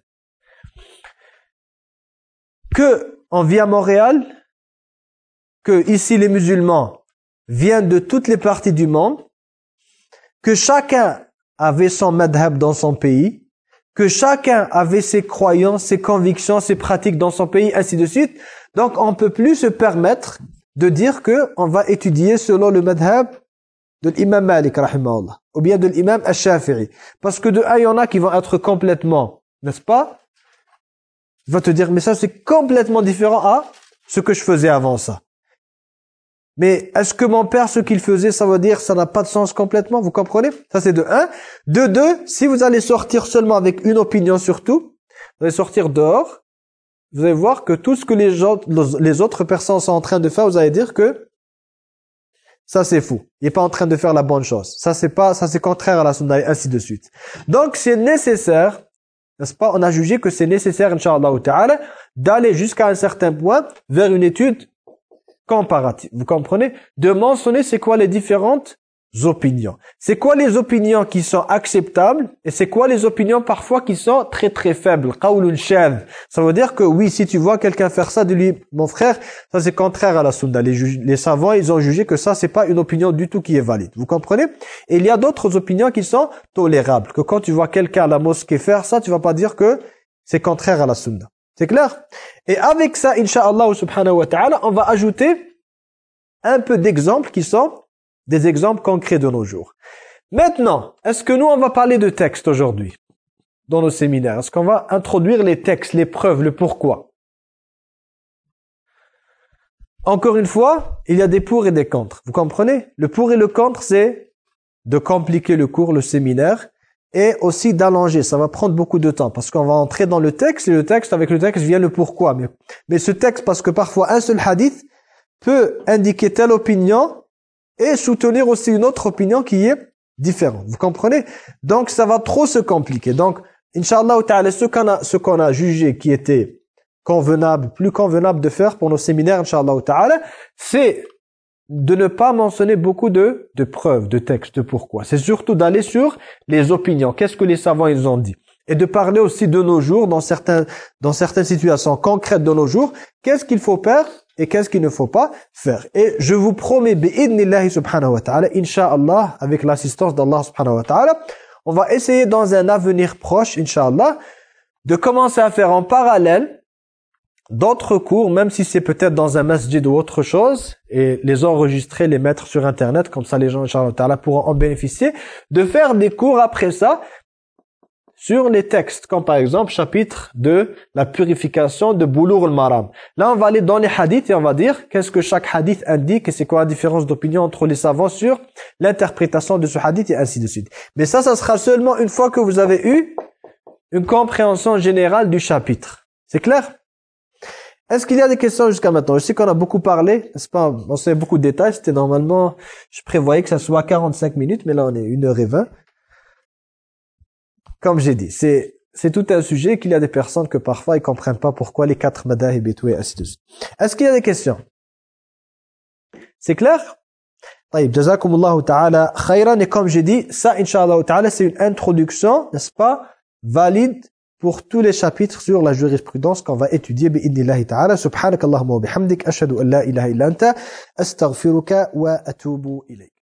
Que on vit à Montréal, que ici les musulmans viennent de toutes les parties du monde, que chacun avait son madhab dans son pays, que chacun avait ses croyances, ses convictions, ses pratiques dans son pays, ainsi de suite. Donc on ne peut plus se permettre de dire que on va étudier selon le madhab de l'imam Malik, rahimahullah, ou bien de l'imam Ash-Shafi'i. Parce que de un, il y en a qui vont être complètement, n'est-ce pas? Il va te dire, mais ça c'est complètement différent à ce que je faisais avant ça. Mais est-ce que mon père, ce qu'il faisait, ça veut dire ça n'a pas de sens complètement? Vous comprenez? Ça c'est de un. De deux, si vous allez sortir seulement avec une opinion surtout, vous allez sortir dehors, vous allez voir que tout ce que les, gens, les autres personnes sont en train de faire, vous allez dire que ça c'est fou. Il n'est pas en train de faire la bonne chose. Ça c'est pas, ça c'est contraire à la sunna et ainsi de suite. Donc c'est nécessaire, n'est-ce pas? On a jugé que c'est nécessaire, Inch'Allah ta'ala, d'aller jusqu'à un certain point vers une étude comparative. Vous comprenez? De mentionner c'est quoi les différentes opinions. C'est quoi les opinions qui sont acceptables et c'est quoi les opinions parfois qui sont très très faibles. Qawlun shadh. Ça veut dire que oui, si tu vois quelqu'un faire ça, de lui, mon frère, ça c'est contraire à la sunna. Les, les savants, ils ont jugé que ça c'est pas une opinion du tout qui est valide. Vous comprenez? Et il y a d'autres opinions qui sont tolérables. Que quand tu vois quelqu'un à la mosquée faire ça, tu vas pas dire que c'est contraire à la sunna. C'est clair? Et avec ça, Inch'Allah subhanahu wa ta'ala, on va ajouter un peu d'exemples qui sont des exemples concrets de nos jours. Maintenant, est-ce que nous, on va parler de textes aujourd'hui, dans nos séminaires? Est-ce qu'on va introduire les textes, les preuves, le pourquoi? Encore une fois, il y a des pour et des contre. Vous comprenez? Le pour et le contre, c'est de compliquer le cours, le séminaire, et aussi d'allonger. Ça va prendre beaucoup de temps, parce qu'on va entrer dans le texte, et le texte, avec le texte, vient le pourquoi. Mais, mais ce texte, parce que parfois, un seul hadith peut indiquer telle opinion, et soutenir aussi une autre opinion qui est différente. Vous comprenez? Donc, ça va trop se compliquer. Donc, Inch'Allah ta'ala, ce qu'on a, ce qu'on a jugé qui était convenable, plus convenable de faire pour nos séminaires, Inch'Allah ta'ala, c'est de ne pas mentionner beaucoup de, de preuves, de textes, de pourquoi. C'est surtout d'aller sur les opinions. Qu'est-ce que les savants ils ont dit? Et de parler aussi de nos jours, dans certains, dans certaines situations concrètes de nos jours, qu'est-ce qu'il faut faire et qu'est-ce qu'il ne faut pas faire. Et je vous promets, bi'idnillahi subhanahu wa ta'ala, incha'Allah, avec l'assistance d'Allah subhanahu wa ta'ala, on va essayer dans un avenir proche, incha'Allah, de commencer à faire en parallèle d'autres cours, même si c'est peut-être dans un masjid ou autre chose, et les enregistrer, les mettre sur Internet, comme ça les gens, incha'Allah ta'ala, pourront en bénéficier, de faire des cours après ça, sur les textes, comme par exemple chapitre de la purification de Boulough al-Maram. Là, on va aller dans les hadiths et on va dire qu'est-ce que chaque hadith indique et c'est quoi la différence d'opinion entre les savants sur l'interprétation de ce hadith et ainsi de suite. Mais ça, ça sera seulement une fois que vous avez eu une compréhension générale du chapitre. C'est clair? Est-ce qu'il y a des questions jusqu'à maintenant? Je sais qu'on a beaucoup parlé, n'est-ce pas? On sait beaucoup de détails. C'était normalement, je prévoyais que ça soit quarante-cinq minutes, mais là on est une heure vingt. Comme j'ai dit, c'est c'est tout un sujet qu'il y a des personnes que parfois ils comprennent pas pourquoi les quatre madahib et tout et ainsi de suite. Est-ce qu'il y a des questions? C'est clair? طيب, jazakumullahu ta'ala khayran. Et comme j'ai dit, ça, incha'Allah ta'ala, c'est une introduction, n'est-ce pas, valide pour tous les chapitres sur la jurisprudence qu'on va étudier bi'idnillahi ta'ala. Subhanakallahumma wa bihamdik, ashhadu an la ilaha illa anta, astaghfiruka wa atubu ilayk.